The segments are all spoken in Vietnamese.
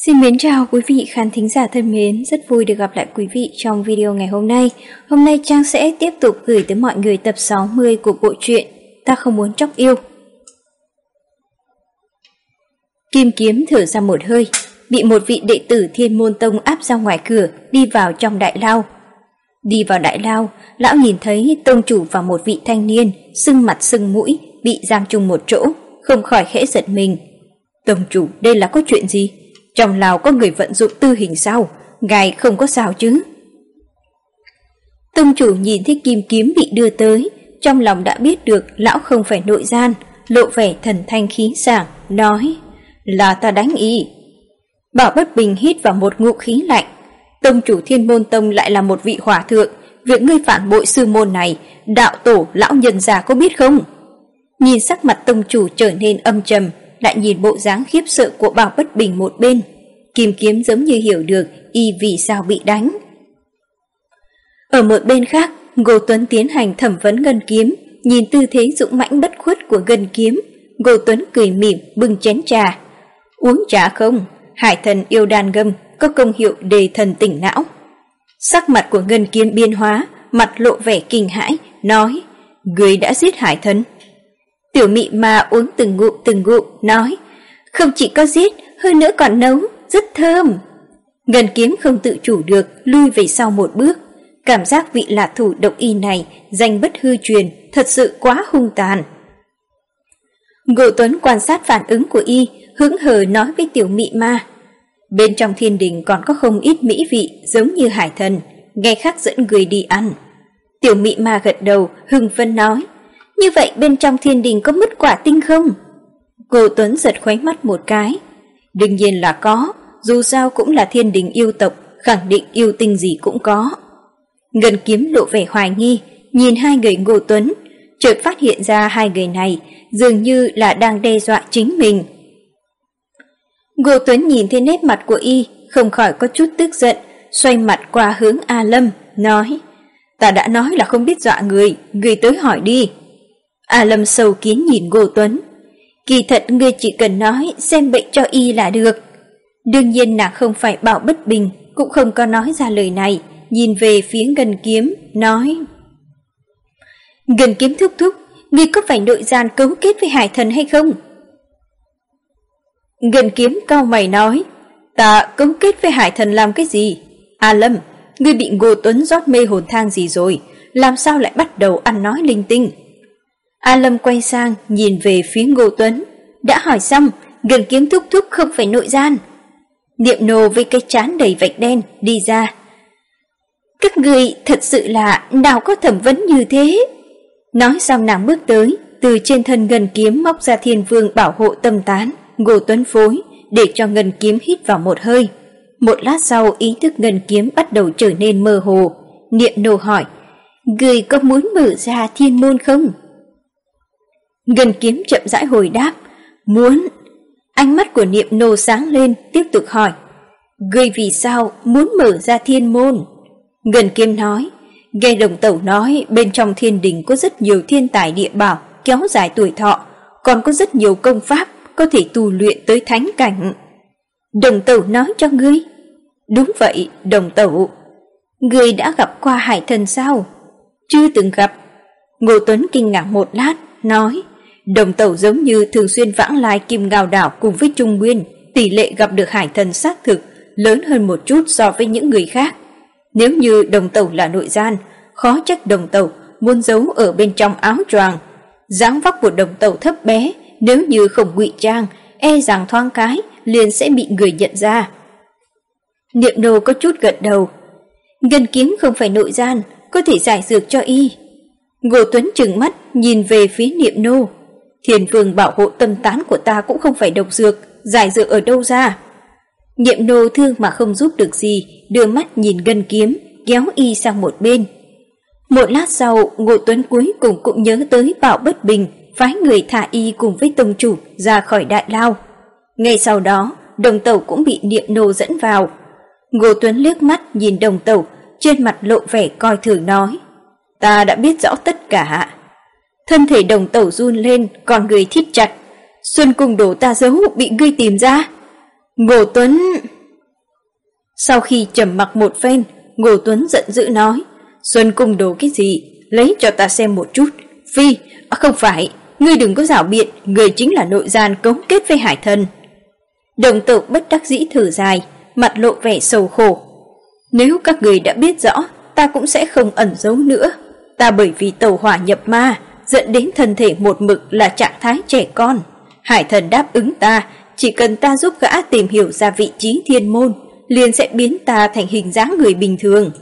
Xin mến chào quý vị khán thính giả thân mến, rất vui được gặp lại quý vị trong video ngày hôm nay. Hôm nay Trang sẽ tiếp tục gửi tới mọi người tập 60 của bộ truyện Ta Không Muốn Chóc Yêu. Kim Kiếm thở ra một hơi, bị một vị đệ tử Thiên Môn Tông áp ra ngoài cửa, đi vào trong đại lao. Đi vào đại lao, lão nhìn thấy tông chủ và một vị thanh niên sưng mặt sưng mũi, bị giam chung một chỗ, không khỏi khẽ giật mình. Tông chủ, đây là có chuyện gì? Trong Lào có người vận dụng tư hình sao? Ngài không có sao chứ? Tông chủ nhìn thấy Kim Kiếm bị đưa tới, trong lòng đã biết được lão không phải nội gian, lộ vẻ thần thanh khí sảng, nói: là ta đánh y. Bảo Bất Bình hít vào một ngụm khí lạnh. Tông chủ Thiên Môn Tông lại là một vị hòa thượng, việc ngươi phản bội sư môn này, đạo tổ lão nhân già có biết không? Nhìn sắc mặt tông chủ trở nên âm trầm, lại nhìn bộ dáng khiếp sợ của Bảo Bất Bình một bên, Kim Kiếm giống như hiểu được y vì sao bị đánh. Ở một bên khác, Ngô Tuấn tiến hành thẩm vấn Ngân Kiếm, nhìn tư thế dũng mãnh bất khuất của Ngân Kiếm, Ngô Tuấn cười mỉm bưng chén trà. Uống trà không? Hải thần yêu đan gâm có công hiệu đề thần tỉnh não. Sắc mặt của Ngân Kiếm biến hóa, mặt lộ vẻ kinh hãi, nói: người đã giết hải thần. Tiểu Mị Ma uống từng ngụm, nói: không chỉ có giết, hơn nữa còn nấu, rất thơm. Ngân Kiếm không tự chủ được, lui về sau một bước. Cảm giác vị là thủ độc y này, danh bất hư truyền, thật sự quá hung tàn. Ngô Tuấn quan sát phản ứng của y, hững hờ nói với Tiểu Mị Ma: bên trong thiên đình còn có không ít mỹ vị giống như hải thần, nghe khác dẫn người đi ăn. Tiểu Mị Ma gật đầu, hưng phấn nói: như vậy bên trong thiên đình có mứt quả tinh không? Ngô Tuấn giật khóe mắt một cái. Đương nhiên là có, dù sao cũng là thiên đình yêu tộc, khẳng định yêu tinh gì cũng có. Ngân Kiếm lộ vẻ hoài nghi, nhìn hai người Ngô Tuấn, chợt phát hiện ra hai người này dường như là đang đe dọa chính mình. Ngô Tuấn nhìn thấy nét mặt của y, không khỏi có chút tức giận, xoay mặt qua hướng A Lâm, nói: ta đã nói là không biết dọa người tới hỏi đi. A Lâm sâu kín nhìn Ngô Tuấn: kỳ thật ngươi chỉ cần nói xem bệnh cho y là được. Đương nhiên nàng không phải Bảo Bất Bình, cũng không có nói ra lời này, nhìn về phía Ngân Kiếm, nói: Ngân Kiếm thúc thúc, ngươi có phải nội gian cấu kết với hải thần hay không? Ngân Kiếm cau mày nói: ta cấu kết với hải thần làm cái gì? A Lâm, ngươi bị Ngô Tuấn rót mê hồn thang gì rồi, làm sao lại bắt đầu ăn nói linh tinh? A Lâm quay sang nhìn về phía Ngô Tuấn, đã hỏi xong, Ngân Kiếm thúc thúc không phải nội gian. Niệm Nô với cái trán đầy vạch đen đi ra. Các người thật sự là nào có thẩm vấn như thế? Nói xong nàng bước tới, từ trên thân Ngân Kiếm móc ra Thiên Vương bảo hộ tâm tán, Ngô Tuấn phối, để cho Ngân Kiếm hít vào một hơi. Một lát sau ý thức Ngân Kiếm bắt đầu trở nên mơ hồ. Niệm Nô hỏi: người có muốn mở ra thiên môn không? Ngân Kiếm chậm rãi hồi đáp: muốn. Ánh mắt của Niệm Nô sáng lên, tiếp tục hỏi: ngươi vì sao muốn mở ra thiên môn? Ngân Kiếm nói: nghe đồng tẩu nói bên trong thiên đình có rất nhiều thiên tài địa bảo kéo dài tuổi thọ, còn có rất nhiều công pháp có thể tu luyện tới thánh cảnh. Đồng tẩu nói cho ngươi? Đúng vậy, đồng tẩu. Ngươi đã gặp qua hải thần sao? Chưa từng gặp. Ngô Tuấn kinh ngạc một lát, nói: đồng tẩu giống như thường xuyên vãng lai Kim Ngao đảo cùng với Trung Nguyên, tỷ lệ gặp được hải thần xác thực lớn hơn một chút so với những người khác. Nếu như đồng tẩu là nội gian, khó trách đồng tẩu muốn giấu ở bên trong áo choàng. Dáng vóc của đồng tẩu thấp bé, nếu như không ngụy trang, e rằng thoáng cái liền sẽ bị người nhận ra. Niệm Nô có chút gật đầu. Ngân Kiếm không phải nội gian, có thể giải dược cho y. Ngô Tuấn trừng mắt nhìn về phía Niệm Nô. Thiên Vương bảo hộ tâm tán của ta cũng không phải độc dược, giải dược ở đâu ra? Niệm Nô thương mà không giúp được gì, đưa mắt nhìn Ngân Kiếm, kéo y sang một bên. Một lát sau, Ngô Tuấn cuối cùng cũng nhớ tới Bảo Bất Bình, phái người thả y cùng với tông chủ ra khỏi đại lao. Ngay sau đó, đồng tẩu cũng bị Niệm Nô dẫn vào. Ngô Tuấn liếc mắt nhìn đồng tẩu, trên mặt lộ vẻ coi thường nói: ta đã biết rõ tất cả. Thân thể đồng tẩu run lên, con người thít chặt. Xuân cung đồ ta giấu bị ngươi tìm ra. Ngô Tuấn... Sau khi trầm mặc một phen, Ngô Tuấn giận dữ nói, Xuân cung đồ cái gì, lấy cho ta xem một chút. Phi, không phải, ngươi đừng có giảo biện, ngươi chính là nội gian cấu kết với Hải Thần. Đồng Tẩu bất đắc dĩ thở dài, mặt lộ vẻ sầu khổ. Nếu các người đã biết rõ, ta cũng sẽ không ẩn giấu nữa. Ta bởi vì tẩu hỏa nhập ma, dẫn đến thân thể một mực là trạng thái trẻ con. Hải Thần đáp ứng ta, chỉ cần ta giúp gã tìm hiểu ra vị trí thiên môn, liền sẽ biến ta thành hình dáng người bình thường.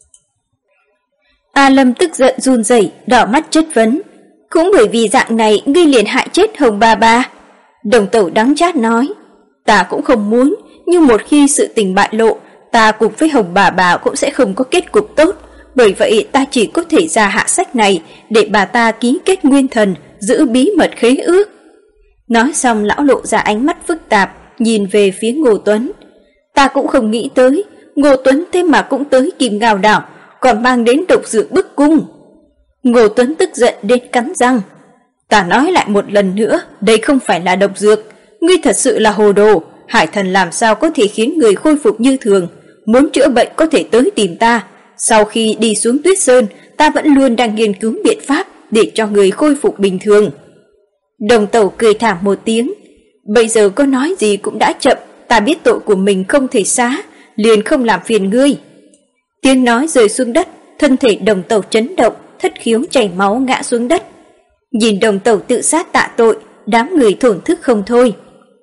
A Lâm tức giận run rẩy, đỏ mắt chất vấn. Cũng bởi vì dạng này ngươi liền hại chết Hồng Bà Bà. Đồng Tẩu đắng chát nói, ta cũng không muốn, nhưng một khi sự tình bại lộ, ta cùng với Hồng Bà Bà cũng sẽ không có kết cục tốt. Bởi vậy ta chỉ có thể ra hạ sách này để bà ta ký kết nguyên thần, giữ bí mật khế ước. Nói xong lão lộ ra ánh mắt phức tạp, nhìn về phía Ngô Tuấn. Ta cũng không nghĩ tới, Ngô Tuấn thế mà cũng tới Kim Ngao Đảo, còn mang đến độc dược bức cung. Ngô Tuấn tức giận đến cắn răng. Ta nói lại một lần nữa, đây không phải là độc dược, ngươi thật sự là hồ đồ. Hải Thần làm sao có thể khiến người khôi phục như thường, muốn chữa bệnh có thể tới tìm ta. Sau khi đi xuống Tuyết Sơn, ta vẫn luôn đang nghiên cứu biện pháp để cho người khôi phục bình thường. Đồng Tẩu cười thảm một tiếng. Bây giờ có nói gì cũng đã chậm, ta biết tội của mình không thể xá, liền không làm phiền ngươi. Tiếng nói rơi xuống đất, thân thể Đồng Tẩu chấn động, thất khiếu chảy máu ngã xuống đất. Nhìn Đồng Tẩu tự sát tạ tội, đám người thổn thức không thôi.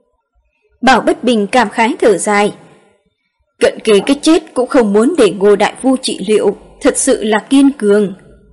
Bảo Bất Bình cảm khái thở dài. Cận kề cái chết cũng không muốn để Ngô đại phu trị liệu, thật sự là kiên cường.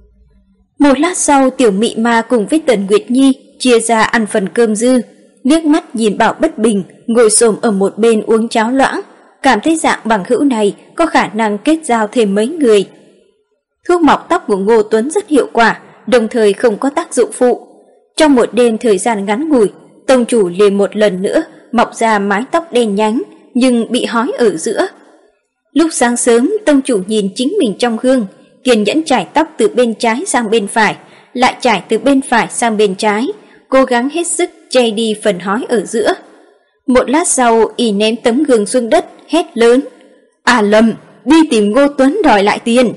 Một lát sau, Tiểu Mị Ma cùng với Tần Nguyệt Nhi chia ra ăn phần cơm dư, liếc mắt nhìn Bảo Bất Bình ngồi xổm ở một bên uống cháo loãng, cảm thấy dạng bằng hữu này có khả năng kết giao thêm mấy người. Thuốc mọc tóc của Ngô Tuấn rất hiệu quả, đồng thời không có tác dụng phụ. Trong một đêm thời gian ngắn ngủi, tông chủ liền một lần nữa mọc ra mái tóc đen nhánh, nhưng bị hói ở giữa. Lúc sáng sớm, tông chủ nhìn chính mình trong gương, kiên nhẫn chải tóc từ bên trái sang bên phải, lại chải từ bên phải sang bên trái, cố gắng hết sức che đi phần hói ở giữa. Một lát sau, y ném tấm gương xuống đất, hét lớn: A Lâm, đi tìm Ngô Tuấn đòi lại tiền.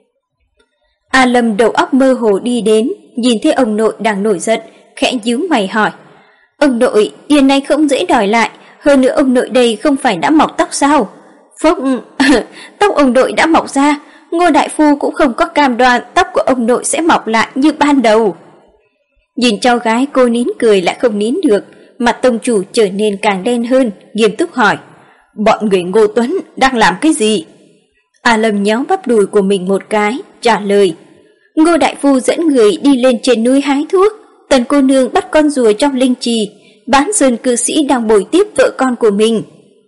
A Lâm đầu óc mơ hồ đi đến, nhìn thấy ông nội đang nổi giận, khẽ nhíu mày hỏi: Ông nội, tiền này không dễ đòi lại, hơn nữa ông nội đây không phải đã mọc tóc sao? Phúc, tóc ông nội đã mọc ra, Ngô đại phu cũng không có cam đoan tóc của ông nội sẽ mọc lại như ban đầu. Nhìn cháu gái cô nín cười lại không nín được, mặt tông chủ trở nên càng đen hơn, nghiêm túc hỏi: Bọn người Ngô Tuấn đang làm cái gì? A Lâm nhéo bắp đùi của mình một cái, trả lời: Ngô đại phu dẫn người đi lên trên núi hái thuốc, Tần cô nương bắt con rùa trong linh trì, Bán Sơn cư sĩ đang bồi tiếp vợ con của mình.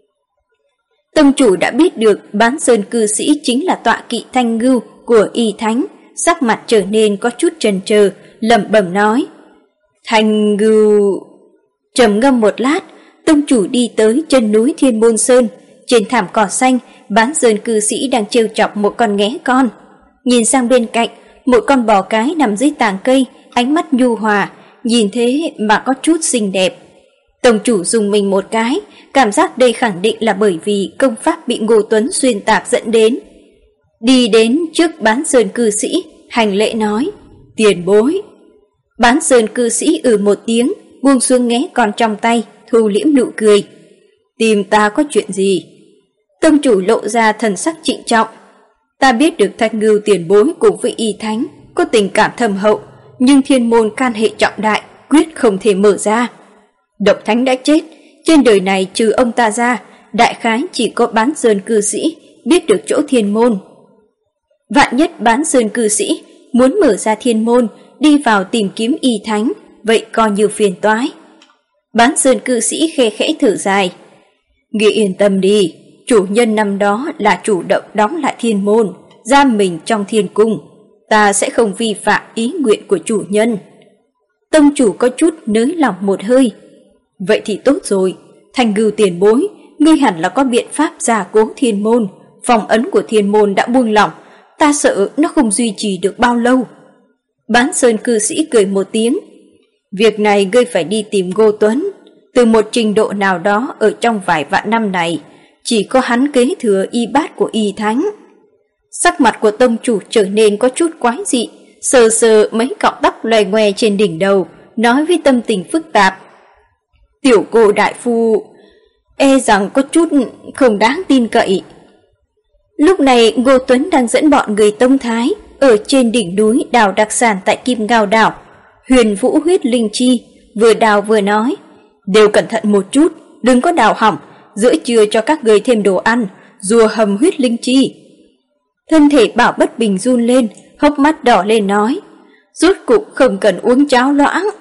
Tông chủ đã biết được Bán Sơn cư sĩ chính là tọa kỵ Thanh Ngưu của Y Thánh, sắc mặt trở nên có chút chần chờ, lẩm bẩm nói: Thanh Ngưu. Trầm ngâm một lát, tông chủ đi tới chân núi Thiên Môn Sơn, trên thảm cỏ xanh, Bán Sơn cư sĩ đang trêu chọc một con nghé con. Nhìn sang bên cạnh, một con bò cái nằm dưới tàng cây, ánh mắt nhu hòa, nhìn thế mà có chút xinh đẹp. Tông chủ dùng mình một cái, cảm giác đây khẳng định là bởi vì công pháp bị Ngô Tuấn xuyên tạc dẫn đến. Đi đến trước Bán Sơn cư sĩ, hành lễ nói: Tiền bối. Bán Sơn cư sĩ một tiếng, buông xuống nghé con trong tay, thu liễm nụ cười. Tìm ta có chuyện gì? Tông chủ lộ ra thần sắc trịnh trọng. Ta biết được Thanh Ngưu tiền bối cùng với Y Thánh có tình cảm thâm hậu, nhưng thiên môn can hệ trọng đại, quyết không thể mở ra. Độc Thánh đã chết, trên đời này trừ ông ta ra, đại khái chỉ có Bán Sơn cư sĩ biết được chỗ thiên môn. Vạn nhất Bán Sơn cư sĩ muốn mở ra thiên môn, đi vào tìm kiếm Y Thánh, vậy coi như phiền toái. Bán Sơn cư sĩ khe khẽ thở dài. Ngươi yên tâm đi, chủ nhân năm đó là chủ động đóng lại thiên môn, giam mình trong thiên cung. Ta sẽ không vi phạm ý nguyện của chủ nhân. Tông chủ có chút nới lỏng một hơi. Vậy thì tốt rồi, Thanh Ngưu tiền bối, ngươi hẳn là có biện pháp gia cố thiên môn. Phòng ấn của thiên môn đã buông lỏng, ta sợ nó không duy trì được bao lâu. Bán Sơn cư sĩ cười một tiếng. Việc này ngươi phải đi tìm Ngô Tuấn. Từ một trình độ nào đó ở trong vài vạn năm này, chỉ có hắn kế thừa y bát của y thánh. Sắc mặt của tông chủ trở nên có chút quái dị, sờ sờ mấy cọng tóc loè ngoe trên đỉnh đầu, nói với tâm tình phức tạp. Tiểu cô đại phu, e rằng có chút không đáng tin cậy. Lúc này Ngô Tuấn đang dẫn bọn người Tông Thái ở trên đỉnh núi đào đặc sản tại Kim Ngao đảo, Huyền Vũ huyết linh chi, vừa đào vừa nói, đều cẩn thận một chút, đừng có đào hỏng, giữa trưa cho các người thêm đồ ăn, rùa hầm huyết linh chi. Thân thể Bảo Bất Bình run lên, hốc mắt đỏ lên nói, rốt cục không cần uống cháo loãng.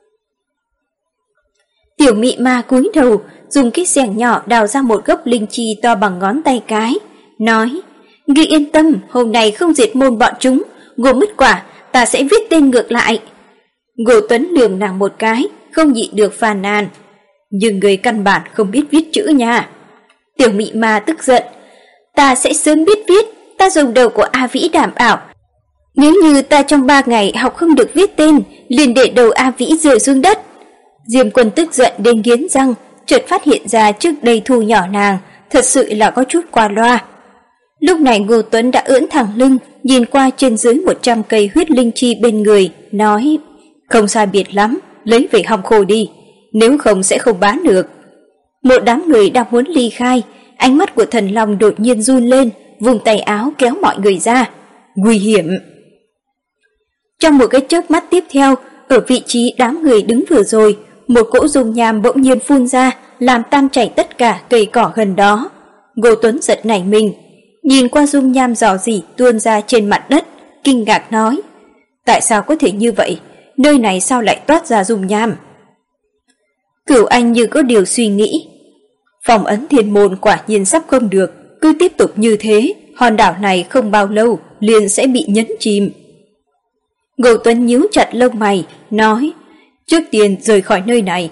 Tiểu Mị Ma cúi đầu, dùng cái xẻng nhỏ đào ra một gốc linh chi to bằng ngón tay cái, nói, ngươi yên tâm, hôm nay không diệt môn bọn chúng, Ngô Mứt Quả, ta sẽ viết tên ngược lại. Ngô Tuấn lườm nàng một cái, không nhịn được phàn nàn, nhưng người căn bản không biết viết chữ nha. Tiểu Mị Ma tức giận, ta sẽ sớm biết viết, ta dùng đầu của A Vĩ đảm bảo. Nếu như ta trong 3 ngày học không được viết tên, liền để đầu A Vĩ rơi xuống đất. Diêm Quân tức giận đến nghiến răng, chợt phát hiện ra trước đây thu nhỏ nàng, thật sự là có chút qua loa. Lúc này Ngô Tuấn đã ưỡn thẳng lưng, nhìn qua trên dưới 100 cây huyết linh chi bên người, nói, không sai biệt lắm, lấy về hong khô đi, nếu không sẽ không bán được. Một đám người đang muốn ly khai, ánh mắt của Thần Long đột nhiên run lên, vùng tay áo kéo mọi người ra. Nguy hiểm! Trong một cái chớp mắt tiếp theo, ở vị trí đám người đứng vừa rồi, một cỗ dung nham bỗng nhiên phun ra, làm tan chảy tất cả cây cỏ gần đó. Ngô Tuấn giật nảy mình, nhìn qua dung nham rò rỉ tuôn ra trên mặt đất, kinh ngạc nói, tại sao có thể như vậy? Nơi này sao lại toát ra dung nham? Cửu Anh như có điều suy nghĩ. Phong ấn thiên môn quả nhiên sắp không được, cứ tiếp tục như thế, hòn đảo này không bao lâu liền sẽ bị nhấn chìm. Ngô Tuấn nhíu chặt lông mày, nói, trước tiên rời khỏi nơi này.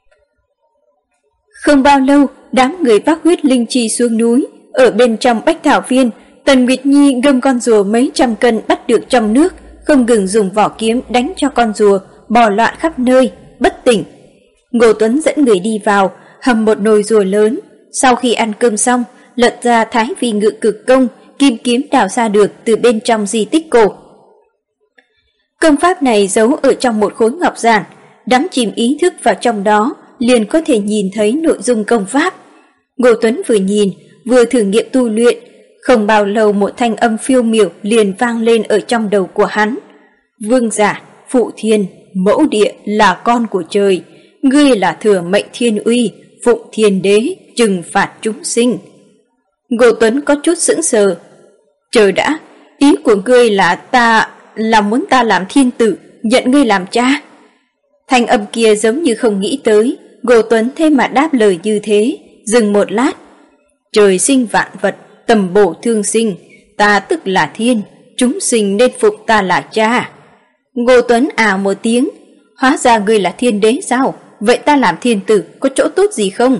Không bao lâu, đám người vác huyết linh chi xuống núi, ở bên trong Bách Thảo Viên, Tần Nguyệt Nhi gâm con rùa mấy trăm cân bắt được trong nước, không ngừng dùng vỏ kiếm đánh cho con rùa bò loạn khắp nơi, bất tỉnh. Ngô Tuấn dẫn người đi vào, hầm một nồi rùa lớn, sau khi ăn cơm xong, lật ra Thái Vi Ngự Cực Công, kim kiếm đào ra được từ bên trong di tích cổ. Công pháp này giấu ở trong một khối ngọc giản, đắm chìm ý thức vào trong đó, liền có thể nhìn thấy nội dung công pháp. Ngô Tuấn vừa nhìn, vừa thử nghiệm tu luyện, không bao lâu một thanh âm phiêu miểu liền vang lên ở trong đầu của hắn. Vương giả, phụ thiên, mẫu địa là con của trời, ngươi là thừa mệnh thiên uy, phụng thiên đế, trừng phạt chúng sinh. Ngô Tuấn có chút sững sờ. Chờ đã, ý của ngươi là muốn ta làm thiên tử, nhận ngươi làm cha. Thanh âm kia giống như không nghĩ tới, Ngô Tuấn thế mà đáp lời như thế, dừng một lát. Trời sinh vạn vật, tầm bổ thương sinh, ta tức là thiên, chúng sinh nên phục ta là cha. Ngô Tuấn ào một tiếng, hóa ra ngươi là thiên đế sao? Vậy ta làm thiên tử có chỗ tốt gì không?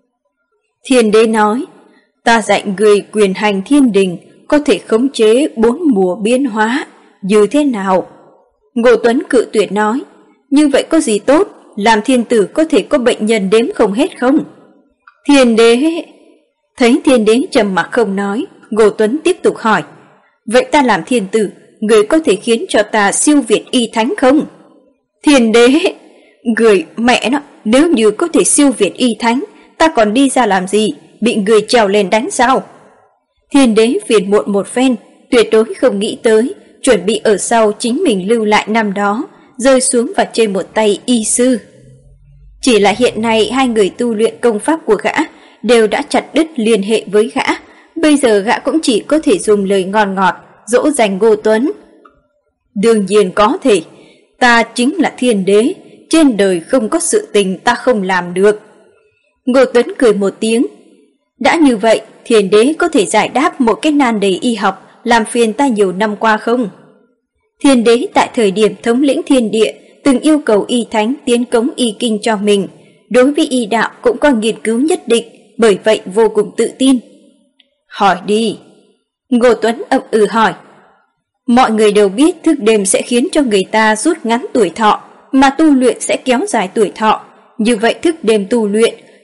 Thiên đế nói, ta dạy ngươi quyền hành thiên đình, có thể khống chế 4 mùa biến hóa, như thế nào? Ngô Tuấn cự tuyệt nói, như vậy có gì tốt, làm thiên tử có thể có bệnh nhân đếm không hết không? Thiên đế... Thấy thiên đế trầm mặc không nói, Ngô Tuấn tiếp tục hỏi, vậy ta làm thiên tử, người có thể khiến cho ta siêu việt y thánh không? Thiên đế... Người mẹ nó, nếu như có thể siêu việt y thánh, ta còn đi ra làm gì, bị người trèo lên đánh sao? Thiên đế phiền muộn một phen, tuyệt đối không nghĩ tới, chuẩn bị ở sau chính mình lưu lại năm đó, rơi xuống vào trên một tay y sư. Chỉ là hiện nay hai người tu luyện công pháp của gã đều đã chặt đứt liên hệ với gã, bây giờ gã cũng chỉ có thể dùng lời ngon ngọt dỗ dành Ngô Tuấn. Đương nhiên có thể, ta chính là thiên đế, trên đời không có sự tình ta không làm được. Ngô Tuấn cười một tiếng, đã như vậy, thiên đế có thể giải đáp một cái nan đề y học làm phiền ta nhiều năm qua không? Thiên đế tại thời điểm thống lĩnh thiên địa từng yêu cầu y thánh tiến cống y kinh cho mình, đối với y đạo cũng có nghiên cứu nhất định, bởi vậy vô cùng tự tin. Hỏi đi. Ngô Tuấn ậm ừ hỏi. Mọi người đều biết thức đêm sẽ khiến cho người ta rút ngắn tuổi thọ, mà tu luyện sẽ kéo dài tuổi thọ. Như vậy thức đêm tu luyện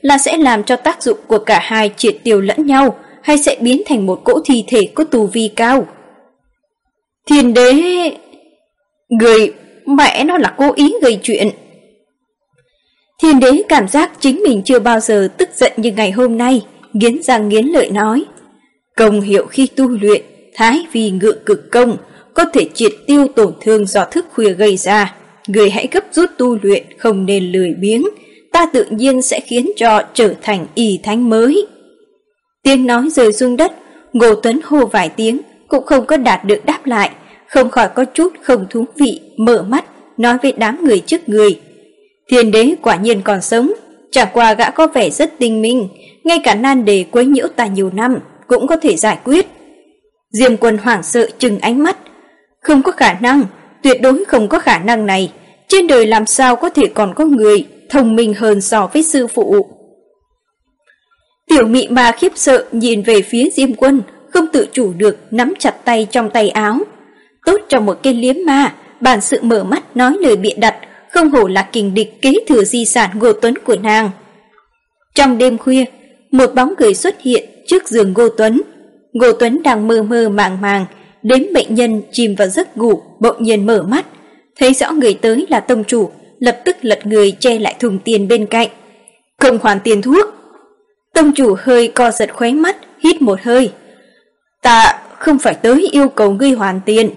là sẽ làm cho tác dụng của cả hai triệt tiêu lẫn nhau, hay sẽ biến thành một cỗ thi thể có tu vi cao? Thiên đế... Người mẹ nó là cố ý gây chuyện. Thiên đế cảm giác chính mình chưa bao giờ tức giận như ngày hôm nay, nghiến răng nghiến lợi nói. Công hiệu khi tu luyện, thái vi ngự cực công, có thể triệt tiêu tổn thương do thức khuya gây ra. Người hãy gấp rút tu luyện, không nên lười biếng, ta tự nhiên sẽ khiến cho trở thành y thánh mới. Tiếng nói rơi xuống đất, Ngô Tuấn hô vài tiếng, cũng không có đạt được đáp lại, không khỏi có chút không thú vị, mở mắt, nói với đám người trước người. Thiên đế quả nhiên còn sống, chẳng qua gã có vẻ rất tinh minh, ngay cả nan đề quấy nhiễu ta nhiều năm cũng có thể giải quyết. Diêm Quân hoảng sợ trừng ánh mắt. Không có khả năng, tuyệt đối không có khả năng này, trên đời làm sao có thể còn có người thông minh hơn so với sư phụ. Tiểu Mị Ma khiếp sợ nhìn về phía Diêm Quân, không tự chủ được nắm chặt tay trong tay áo. Tốt trong một cái liếm ma, bản sự mở mắt nói lời bịa đặt, không hổ là kình địch kế thừa di sản Ngô Tuấn của nàng. Trong đêm khuya, một bóng người xuất hiện trước giường Ngô Tuấn. Ngô Tuấn đang mơ mơ màng màng, đếm bệnh nhân chìm vào giấc ngủ, bỗng nhiên mở mắt, thấy rõ người tới là tông chủ, lập tức lật người che lại thùng tiền bên cạnh. Không hoàn tiền thuốc. Tông chủ hơi co giật khóe mắt, hít một hơi. Ta không phải tới yêu cầu ngươi hoàn tiền.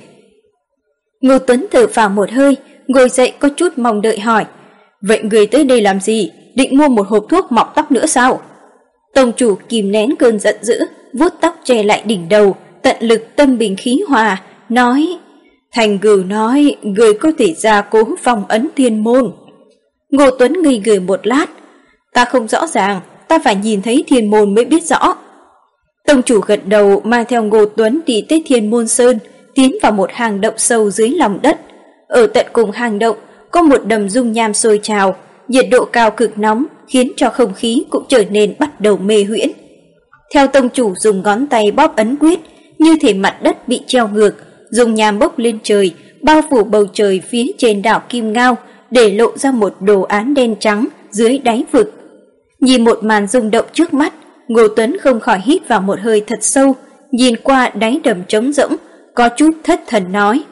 Ngô Tuấn thở phào một hơi, ngồi dậy có chút mong đợi hỏi. Vậy người tới đây làm gì? Định mua một hộp thuốc mọc tóc nữa sao? Tông chủ kìm nén cơn giận dữ, vuốt tóc che lại đỉnh đầu, tận lực tâm bình khí hòa, nói. Thành Cửu nói, người có thể gia cố phong ấn thiên môn. Ngô Tuấn ngây người một lát. Ta không rõ ràng, ta phải nhìn thấy thiên môn mới biết rõ. Tông chủ gật đầu mang theo Ngô Tuấn đi tới Thiên Môn Sơn, tiến vào một hang động sâu dưới lòng đất. Ở tận cùng hang động có một đầm dung nham sôi trào, nhiệt độ cao cực nóng khiến cho không khí cũng trở nên bắt đầu mê huyễn. Theo tông chủ dùng ngón tay bóp ấn quyết, như thể mặt đất bị treo ngược, dung nham bốc lên trời, bao phủ bầu trời phía trên đảo Kim Ngao, để lộ ra một đồ án đen trắng dưới đáy vực. Nhìn một màn rung động trước mắt, Ngô Tuấn không khỏi hít vào một hơi thật sâu, nhìn qua đáy đầm trống rỗng, có chút thất thần nói.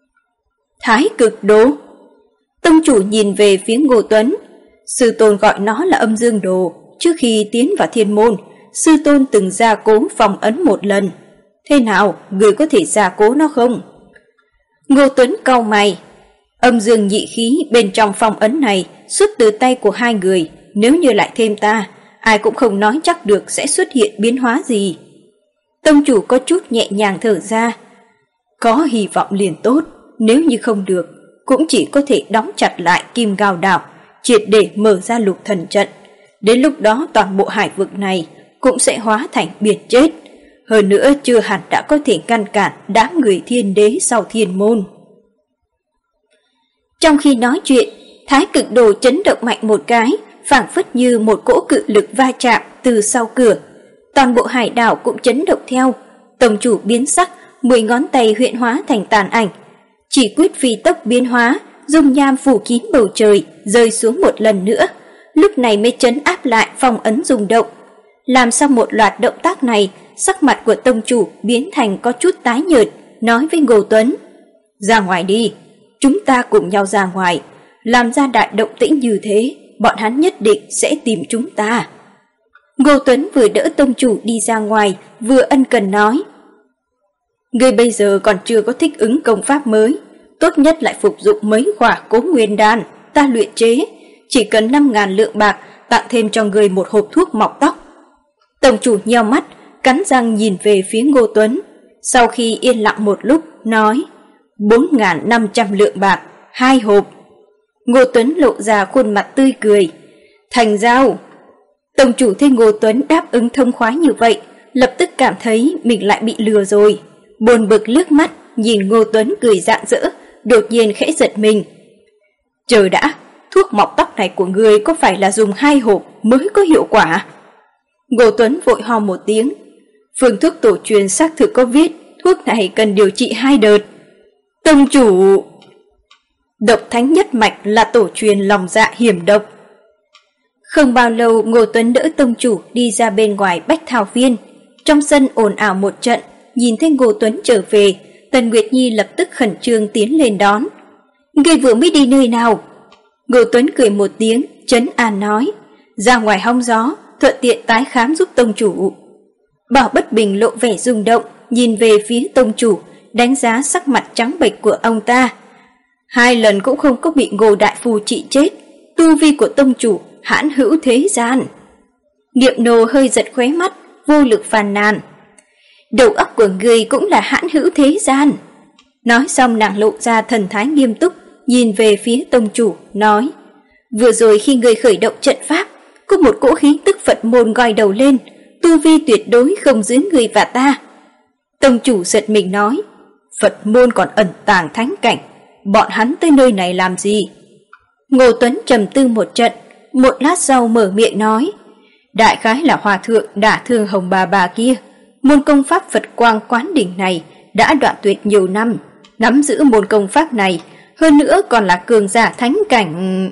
Thái cực đồ. Tông chủ nhìn về phía Ngô Tuấn. Sư tôn gọi nó là âm dương đồ. Trước khi tiến vào thiên môn, sư tôn từng gia cố phong ấn một lần. Thế nào, người có thể gia cố nó không? Ngô Tuấn cau mày. Âm dương nhị khí bên trong phong ấn này xuất từ tay của hai người. Nếu như lại thêm ta, ai cũng không nói chắc được sẽ xuất hiện biến hóa gì. Tông chủ có chút nhẹ nhàng thở ra. Có hy vọng liền tốt, nếu như không được, cũng chỉ có thể đóng chặt lại Kim Ngao đảo, triệt để mở ra lục thần trận. Đến lúc đó toàn bộ hải vực này cũng sẽ hóa thành biển chết. Hơn nữa chưa hẳn đã có thể ngăn cản đám người thiên đế sau thiên môn. Trong khi nói chuyện, thái cực đồ chấn động mạnh một cái, phảng phất như một cỗ cự lực va chạm từ sau cửa. Toàn bộ hải đảo cũng chấn động theo. Tông chủ biến sắc, 10 ngón tay huyễn hóa thành tàn ảnh. Chỉ quyết phi tốc biến hóa, dung nham phủ kín bầu trời, rơi xuống một lần nữa. Lúc này mới trấn áp lại phong ấn rung động. Làm xong một loạt động tác này, sắc mặt của tông chủ biến thành có chút tái nhợt, nói với Ngô Tuấn. Ra ngoài đi, chúng ta cùng nhau ra ngoài. Làm ra đại động tĩnh như thế, bọn hắn nhất định sẽ tìm chúng ta. Ngô Tuấn vừa đỡ tông chủ đi ra ngoài, vừa ân cần nói. Ngươi bây giờ còn chưa có thích ứng công pháp mới, tốt nhất lại phục dụng mấy quả Cố Nguyên đan ta luyện chế, chỉ cần 5.000 lượng bạc tặng thêm cho ngươi một hộp thuốc mọc tóc. Tông chủ nheo mắt, cắn răng nhìn về phía Ngô Tuấn, sau khi yên lặng một lúc nói 4.500 lượng bạc, 2 hộp. Ngô Tuấn lộ ra khuôn mặt tươi cười. Thành giao. Tông chủ thấy Ngô Tuấn đáp ứng thông khoái như vậy, lập tức cảm thấy mình lại bị lừa rồi. Buồn bực liếc mắt, nhìn Ngô Tuấn cười rạng rỡ, đột nhiên khẽ giật mình. Chờ đã, thuốc mọc tóc này của ngươi có phải là dùng 2 hộp mới có hiệu quả? Ngô Tuấn vội ho một tiếng. Phương thuốc tổ truyền xác thực có viết, thuốc này cần điều trị 2 đợt. Tông chủ... Độc thánh nhất mạch là tổ truyền lòng dạ hiểm độc. Không bao lâu Ngô Tuấn đỡ tông chủ đi ra bên ngoài Bách Thảo Viên. Trong sân ồn ào một trận, nhìn thấy Ngô Tuấn trở về, Tần Nguyệt Nhi lập tức khẩn trương tiến lên đón. Ngươi vừa mới đi nơi nào? Ngô Tuấn cười một tiếng, trấn an nói. Ra ngoài hóng gió, thuận tiện tái khám giúp tông chủ. Bảo Bất Bình lộ vẻ rung động, nhìn về phía tông chủ, đánh giá sắc mặt trắng bệch của ông ta. 2 lần cũng không có bị Ngô đại phu trị chết, tu vi của tông chủ hãn hữu thế gian. Niệm Nô hơi giật khóe mắt, vô lực phàn nàn. Đầu óc của người cũng là hãn hữu thế gian. Nói xong nàng lộ ra thần thái nghiêm túc, nhìn về phía tông chủ, nói. Vừa rồi khi người khởi động trận pháp, có một cỗ khí tức Phật môn ngoi đầu lên, tu vi tuyệt đối không dưới người và ta. Tông chủ giật mình nói. Phật môn còn ẩn tàng thánh cảnh, bọn hắn tới nơi này làm gì? Ngô Tuấn trầm tư một trận, một lát sau mở miệng nói. Đại khái là hòa thượng đả thương Hồng bà kia. Môn công pháp Phật Quang Quán Đỉnh này đã đoạn tuyệt nhiều năm, nắm giữ môn công pháp này, hơn nữa còn là cường giả thánh cảnh.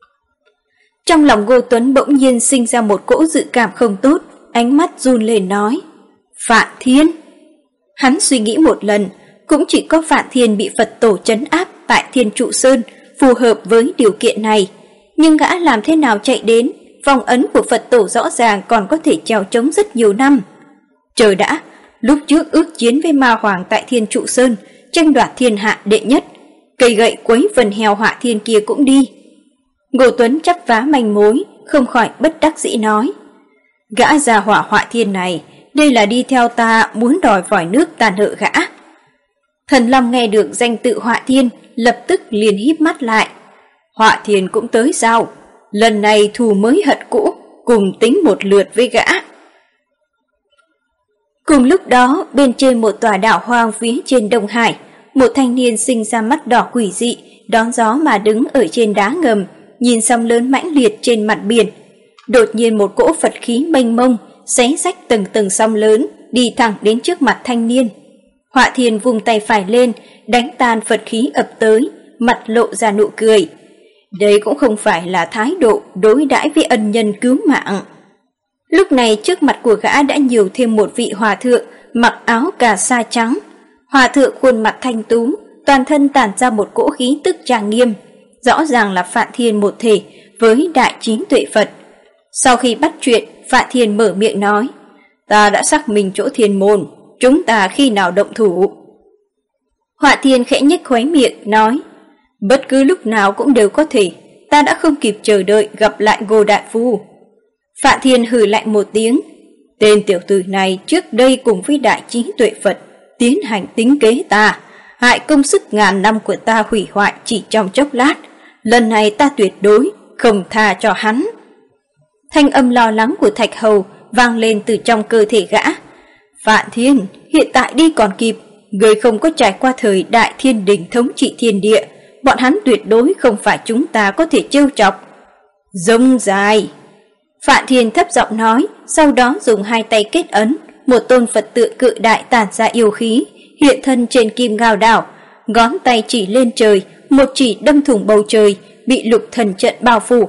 Trong lòng Ngô Tuấn bỗng nhiên sinh ra một cỗ dự cảm không tốt, ánh mắt run lên nói. Phạn Thiên. Hắn suy nghĩ một lần, cũng chỉ có Phạn Thiên bị Phật tổ trấn áp tại Thiên Trụ Sơn phù hợp với điều kiện này. Nhưng gã làm thế nào chạy đến, phong ấn của Phật tổ rõ ràng còn có thể trèo trống rất nhiều năm. Trời đã, lúc trước ước chiến với Ma Hoàng tại Thiên Trụ Sơn, tranh đoạt thiên hạ đệ nhất, cây gậy quấy vần heo họa thiên kia cũng đi. Ngô Tuấn chắp vá manh mối, không khỏi bất đắc dĩ nói. Gã già hỏa họa thiên này, đây là đi theo ta muốn đòi vòi nước ta nợ gã. Thần Long nghe được danh tự họa thiên, lập tức liền híp mắt lại. Họa thiên cũng tới sao? Lần này thù mới hận cũ, cùng tính một lượt với gã. Cùng lúc đó, bên trên một tòa đảo hoang phía trên Đông Hải, một thanh niên sinh ra mắt đỏ quỷ dị, đón gió mà đứng ở trên đá ngầm, nhìn sóng lớn mãnh liệt trên mặt biển. Đột nhiên một cỗ Phật khí mênh mông, xé rách từng tầng sóng lớn, đi thẳng đến trước mặt thanh niên. Họa Thiên vùng tay phải lên, đánh tan Phật khí ập tới, mặt lộ ra nụ cười. Đây cũng không phải là thái độ đối đãi với ân nhân cứu mạng. Lúc này trước mặt của gã đã nhiều thêm một vị hòa thượng, mặc áo cà sa trắng. Hòa thượng khuôn mặt thanh tú, toàn thân tản ra một cỗ khí tức trang nghiêm, rõ ràng là Phạn Thiên một thể với đại trí tuệ Phật. Sau khi bắt chuyện, Phạn Thiên mở miệng nói, ta đã xác minh chỗ thiên môn, chúng ta khi nào động thủ? Họa Thiên khẽ nhếch khóe miệng, nói, bất cứ lúc nào cũng đều có thể, ta đã không kịp chờ đợi gặp lại Ngô đại phu. Phạn Thiên hừ lạnh một tiếng, tên tiểu tử này trước đây cùng với đại trí tuệ Phật tiến hành tính kế ta, hại công sức ngàn năm của ta hủy hoại chỉ trong chốc lát, lần này ta tuyệt đối không tha cho hắn. Thanh âm lo lắng của Thạch Hầu vang lên từ trong cơ thể gã. Phạn Thiên, hiện tại đi còn kịp, người không có trải qua thời đại thiên đình thống trị thiên địa, bọn hắn tuyệt đối không phải chúng ta có thể trêu chọc. Rông dài. Phạn Thiên thấp giọng nói, sau đó dùng hai tay kết ấn, một tôn Phật tượng cự đại tản ra yêu khí, hiện thân trên kim ngao đảo, ngón tay chỉ lên trời, một chỉ đâm thủng bầu trời, bị lục thần trận bao phủ.